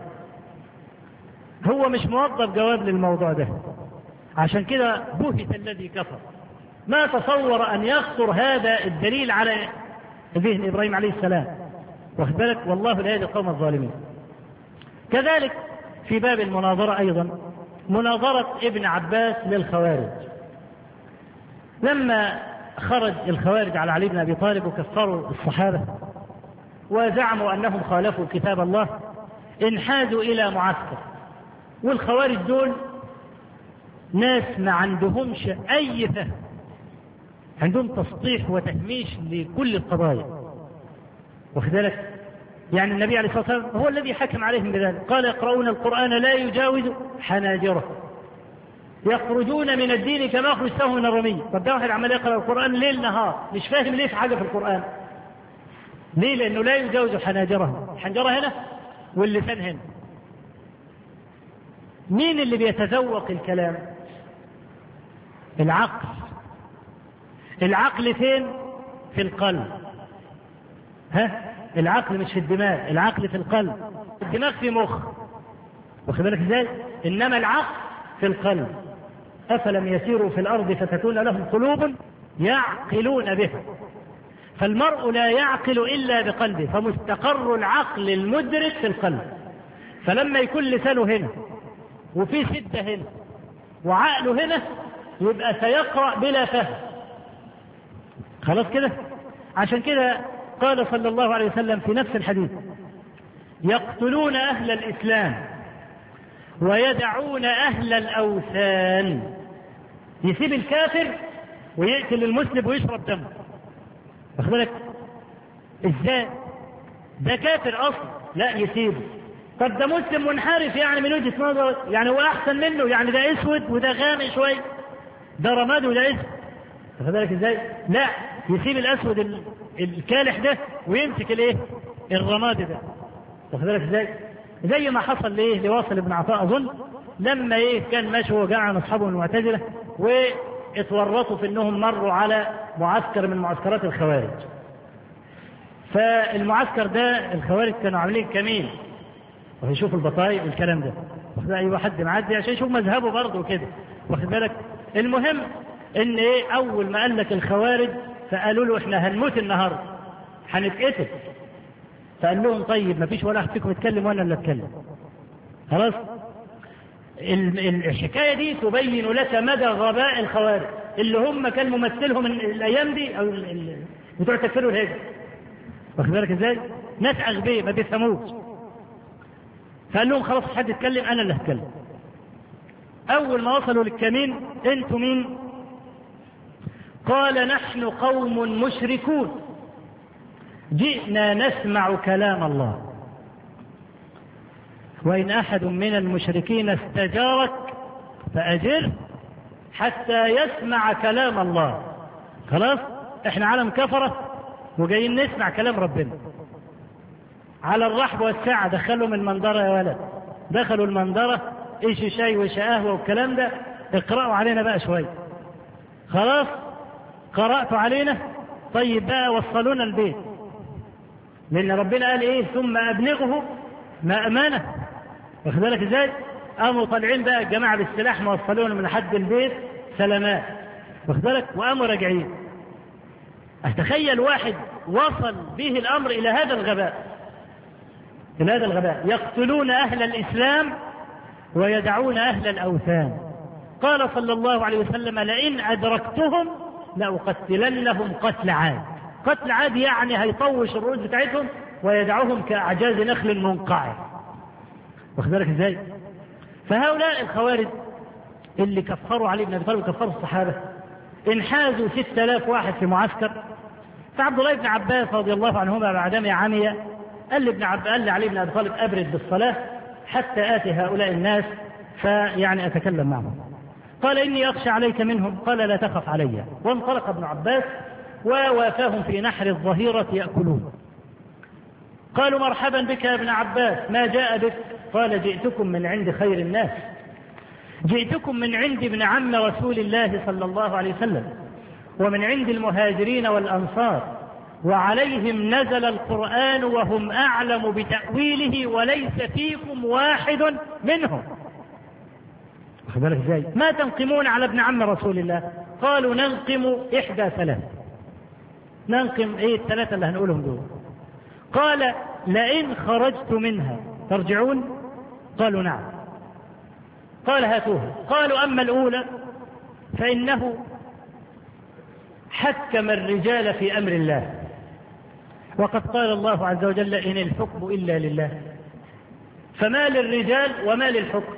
هو مش موظف جواب للموضوع ده، عشان كده بهت الذي كفر، ما تصور أن يخطر هذا الدليل على ذهن إبراهيم عليه السلام. واخد بالك؟ والله لا يهدي القوم الظالمين. كذلك في باب المناظرة أيضا مناظرة ابن عباس للخوارج. لما خرج الخوارج على علي بن أبي طالب وكفروا الصحابة وزعموا أنهم خالفوا كتاب الله، انحازوا إلى معسكر. والخوارج دول ناس ما عندهمش أي فهم، عندهم تسطيح وتهميش لكل القضايا. واخد بالك؟ يعني النبي عليه الصلاة والسلام هو الذي حكم عليهم بذلك، قال يقرؤون القرآن لا يجاوز حناجره يخرجون من الدين كما يخرج السهم من الرمي. طب ده واحد عمال يقرأ القرآن ليل نهار مش فاهم ليه في حاجة في القرآن. ليه؟ لأنه لا يجاوز حناجره، الحنجرة هنا واللسان هنا. مين اللي بيتذوق الكلام؟ العقل. العقل فين؟ في القلب. ها؟ العقل مش في الدماغ، العقل في القلب. الدماغ في مخ، واخد بالك ازاي؟ انما العقل في القلب. افلم يسيروا في الارض فتكون لهم قلوب يعقلون بها. فالمرء لا يعقل الا بقلبه، فمستقر العقل المدرك في القلب. فلما يكون لسانه هنا وفي سدة هنا وعقله هنا يبقى سيقرأ بلا فهم. خلاص كده؟ عشان كده قال صلى الله عليه وسلم في نفس الحديث يقتلون أهل الإسلام ويدعون أهل الأوثان. يسيب الكافر ويقتل المسلم ويشرب دمه. واخد بالك ازاي؟ ده كافر اصلا، لا يسيبه. طب ده مسلم منحرف يعني من وجهة نظر، يعني هو احسن منه، يعني ده اسود وده غامق شويه، ده رماد وده اسود. واخد بالك ازاي؟ لا، يسيب الاسود الكالح ده ويمسك الايه؟ الرمادي ده. واخد بالك ازاي؟ زي ما حصل لايه؟ لواصل بن عطاء اظن، لما ايه كان ماشي هو جاء عن اصحابه المعتزله واتورطوا في انهم مروا على معسكر من معسكرات الخوارج. فالمعسكر ده الخوارج كانوا عاملين كمين ويشوفوا البطايق والكلام ده، واخد ايوه حد معدي عشان يشوف مذهبه برضه كده. واخد بالك؟ المهم ان ايه، اول ما قال لك الخوارج فقالوا له احنا هنموت النهارده هنتقتل. فقال لهم طيب ما فيش ولا احد فيكم يتكلم وانا اللي اتكلم. خلاص؟ الحكايه دي تبين لك مدى غباء الخوارج اللي هم كان ممثلهم الايام دي او بتوع تكفير الهجر. واخد بالك ازاي؟ ناس اغبياء ما بيفهموش. فقال لهم خلاص حد يتكلم انا اللي هتكلم. اول ما وصلوا للكمين انتوا مين؟ قال نحن قوم مشركون جئنا نسمع كلام الله، وإن أحد من المشركين استجارك فأجره حتى يسمع كلام الله. خلاص؟ احنا عالم كفرة وجايين نسمع كلام ربنا. على الرحب والسعة دخلوا من المنظرة يا ولد، دخلوا المنظرة ايش شاي وشقهوة والكلام ده، اقرأوا علينا بقى شوية. خلاص؟ قرأتوا علينا؟ طيب بقى وصلونا البيت، لأن ربنا قال ايه؟ ثم أبلغه مأمنة. واخد بالك ازاي؟ قاموا طالعين بقى الجماعة بالسلاح موصلونا من حد البيت سلامات. واخد بالك؟ وقاموا راجعين. أتخيل واحد وصل به الأمر إلى هذا الغباء، إلى هذا الغباء، يقتلون أهل الإسلام ويدعون أهل الأوثان. قال صلى الله عليه وسلم لئن أدركتهم لأقتلنهم قتل عاد. قتل عاد يعني هيطوش الرؤوس بتاعتهم ويدعوهم كأعجاز نخل منقعر. واخد بالك ازاي؟ فهؤلاء الخوارج اللي كفروا علي بن ابي طالب وكفروا الصحابه انحازوا ستة آلاف واحد في معسكر. فعبد الله بن عباس رضي الله عنهما بعدما عمي قال لابن عباس قال لعلي بن ابي طالب ابرد بالصلاه حتى اتي هؤلاء الناس فيعني اتكلم معهم. قال اني اخشى عليك منهم. قال لا تخف علي. وانطلق ابن عباس ووافاهم في نحر الظهيرة يأكلون. قالوا مرحبا بك يا ابن عباس، ما جاء بك؟ قال جئتكم من عند خير الناس، جئتكم من عند ابن عم رسول الله صلى الله عليه وسلم ومن عند المهاجرين والأنصار، وعليهم نزل القرآن وهم أعلم بتأويله وليس فيكم واحد منهم. واخد بالك ازاي؟ ما تنقمون على ابن عم رسول الله؟ قالوا ننقم إحدى ثلاث. ننقم ايه الثلاثة اللي هنقولهم دول؟ قال لئن خرجت منها ترجعون؟ قالوا نعم. قال هاتوها. قالوا أما الأولى فإنه حكم الرجال في أمر الله، وقد قال الله عز وجل إن الحكم إلا لله، فما للرجال وما للحكم.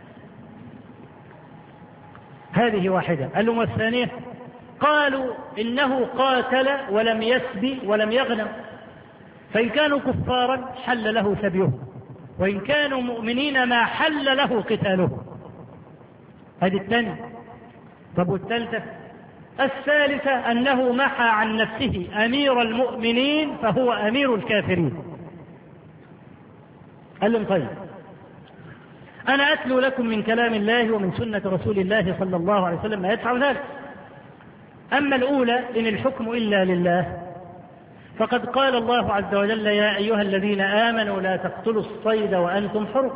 هذه واحدة. قال لهم الثانية؟ قالوا إنه قاتل ولم يسبي ولم يغنم، فإن كانوا كفارا حل له سبيهم، وإن كانوا مؤمنين ما حل له قتالهم. هذه الثانية. طب والثالثة؟ الثالثة أنه محى عن نفسه أمير المؤمنين فهو أمير الكافرين. قال لهم طيب أنا أتلو لكم من كلام الله ومن سنة رسول الله صلى الله عليه وسلم ما يدفع ذلك. أما الأولى إن الحكم إلا لله، فقد قال الله عز وجل يا أيها الذين آمنوا لا تقتلوا الصيد وأنتم حرم،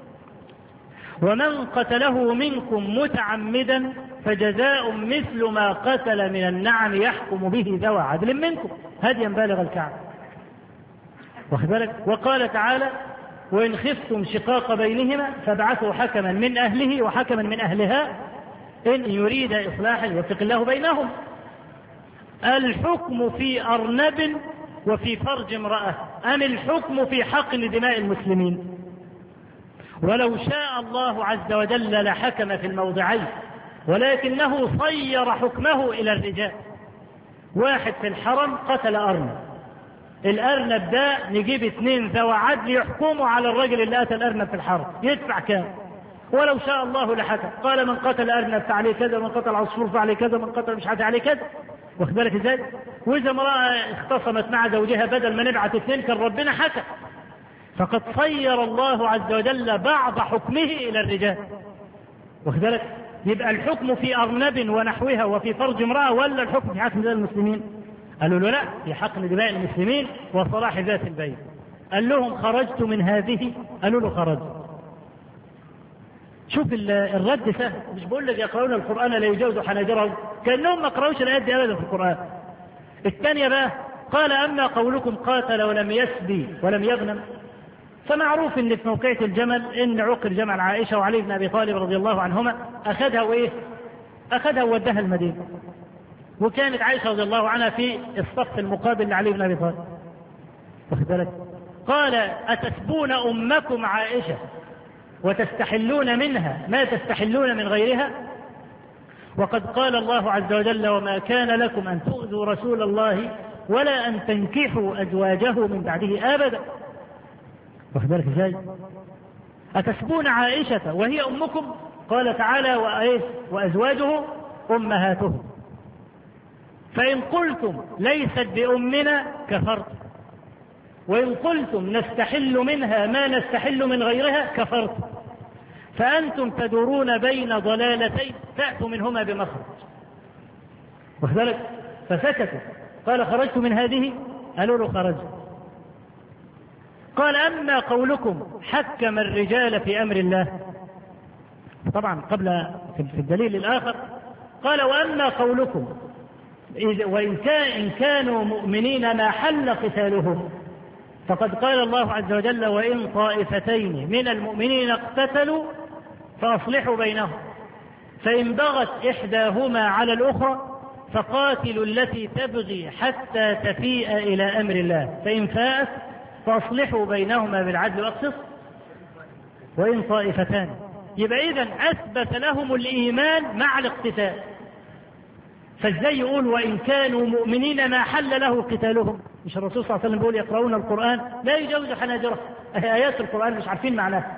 ومن قتله منكم متعمدا فجزاء مثل ما قتل من النعم يحكم به ذوى عدل منكم هديا بالغ الكعبة. واخد بالك؟ وقال تعالى وإن خفتم شقاق بينهما فابعثوا حكما من أهله وحكما من أهلها إن يريد إصلاحا يوفق الله بينهم. الحكم في أرنب وفي فرج امرأة أم الحكم في حقن دماء المسلمين؟ ولو شاء الله عز وجل لحكم في الموضعين، ولكنه صير حكمه إلى الرجال. واحد في الحرم قتل أرنب، الأرنب ده نجيب اثنين ذوي عدل يحكموا على الرجل اللي قتل الأرنب في الحرم، يدفع كام؟ ولو شاء الله لحكم، قال من قتل أرنب فعليه كذا، من قتل عصفور فعليه كذا، من قتل مش عارف عليه كذا. واخد بالك ازاي؟ وإذا امرأة اختصمت مع زوجها بدل ما نبعت اثنين كان ربنا حكم. فقد صير الله عز وجل بعض حكمه إلى الرجال. واخد بالك؟ يبقى الحكم في أرنب ونحوها وفي فرج امرأة ولا الحكم في حكم دماء المسلمين؟ قالوا له لا، في حقن دماء المسلمين وصلاح ذات البين. قال لهم خرجت من هذه؟ قالوا له خرجت. شوف الرد سهل، مش بقول لك يقرؤون القرآن لا يجاوز حناجرهم، كأنهم ما قرأوش الآيات دي أبدا في القرآن. الثانية بقى قال أما قولكم قاتل ولم يسبي ولم يغنم، فمعروف ان في موقعة الجمل ان عقر جمل عائشة وعلي بن ابي طالب رضي الله عنهما اخذها وايه؟ اخذها وودها المدينة، وكانت عائشة رضي الله عنها في الصف المقابل لعلي بن ابي طالب. واخد بالك؟ قال اتسبون امكم عائشة وتستحلون منها ما تستحلون من غيرها، وقد قال الله عز وجل وما كان لكم ان تؤذوا رسول الله ولا ان تنكحوا ازواجه من بعده ابدا. واخد بالك ازاي؟ أتسبون عائشة وهي أمكم؟ قال تعالى وأزواجه أمهاتهم. فإن قلتم ليست بأمنا كفرتم، وإن قلتم نستحل منها ما نستحل من غيرها كفرتم، فأنتم تدورون بين ضلالتين تأتوا منهما بمخرج. واخد بالك؟ فسكتوا. قال خرجت من هذه؟ قالوا له خرجت. قال أما قولكم حكم الرجال في أمر الله، طبعا قبل في الدليل الآخر قال وأما قولكم وإن كان إن كانوا مؤمنين ما حل قتالهم، فقد قال الله عز وجل وإن طائفتين من المؤمنين اقتتلوا فأصلحوا بينهم، فإن بغت إحداهما على الأخرى فقاتلوا التي تبغي حتى تفيء إلى أمر الله، فإن فاءت فأصلحوا بينهما بالعدل واقسطوا. وإن طائفتان، يبقى إذن أثبت لهم الإيمان مع الاقتتال. فازاي يقول وإن كانوا مؤمنين ما حل له قتالهم؟ مش الرسول صلى الله عليه وسلم بيقول يقرؤون القرآن لا يجاوز حناجرهم، آيات القرآن مش عارفين معناها.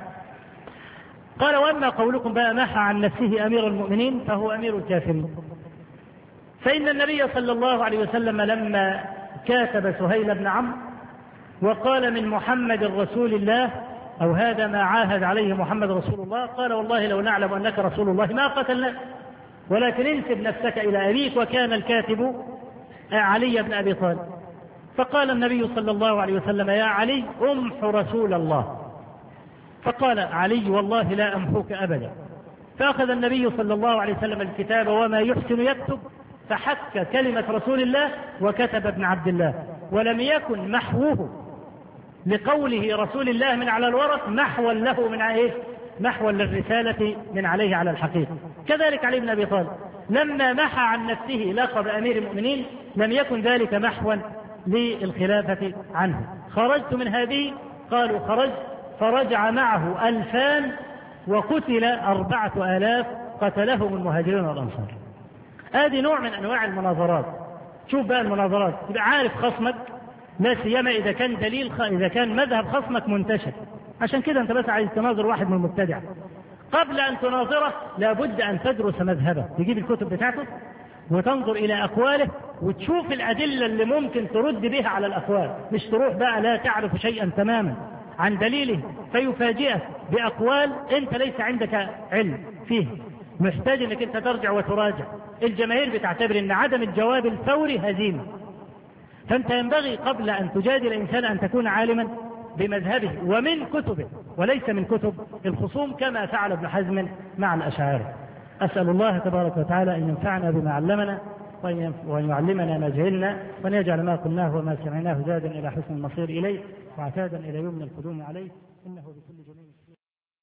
قال وأما قولكم بقى محى عن نفسه أمير المؤمنين فهو أمير الكافرين. فإن النبي صلى الله عليه وسلم لما كاتب سهيل بن عمرو وقال من محمد رسول الله أو هذا ما عاهد عليه محمد رسول الله، قال والله لو نعلم أنك رسول الله ما قتلناك، ولكن انسب نفسك إلى أبيك. وكان الكاتب علي بن أبي طالب. فقال النبي صلى الله عليه وسلم يا علي أمح رسول الله، فقال علي والله لا أمحوك أبدا. فأخذ النبي صلى الله عليه وسلم الكتاب وما يحسن يكتب، فحك كلمة رسول الله وكتب ابن عبد الله، ولم يكن محوه لقوله رسول الله من على الورق محوا له من ايه؟ محوا للرسالة من عليه على الحقيقة. كذلك علي بن أبي طالب لما محى عن نفسه لقب أمير المؤمنين لم يكن ذلك محوا للخلافة عنه. خرجت من هذه؟ قالوا خرجت، فرجع معه ألفان وقتل أربعة آلاف قتلهم المهاجرون والأنصار. هذه نوع من أنواع المناظرات. شوف بقى المناظرات، تبقى عارف خصمك، لا سيما إذا كان دليل خ... إذا كان مذهب خصمك منتشر. عشان كده أنت بس عايز تناظر واحد من المبتدع، قبل أن تناظره لابد أن تدرس مذهبه، تجيب الكتب بتاعته وتنظر إلى أقواله وتشوف الأدلة اللي ممكن ترد بها على الأقوال، مش تروح بقى لا تعرف شيئا تماما عن دليله فيفاجئك بأقوال أنت ليس عندك علم فيه، محتاج أنك أنت ترجع وتراجع. الجماهير بتعتبر أن عدم الجواب الفوري هزيمة، فأنت ينبغي قبل أن تجادل الإنسان أن تكون عالما بمذهبه ومن كتبه وليس من كتب الخصوم كما فعل ابن حزم مع الأشاعرة. أسأل الله تبارك وتعالى أن ينفعنا بما علمنا وأن يعلمنا ما جهلنا، وأن يجعل ما قلناه وما سمعناه زادا إلى حسن المصير إليه وعتادا إلى يمن القدوم عليه، إنه بكل جميل.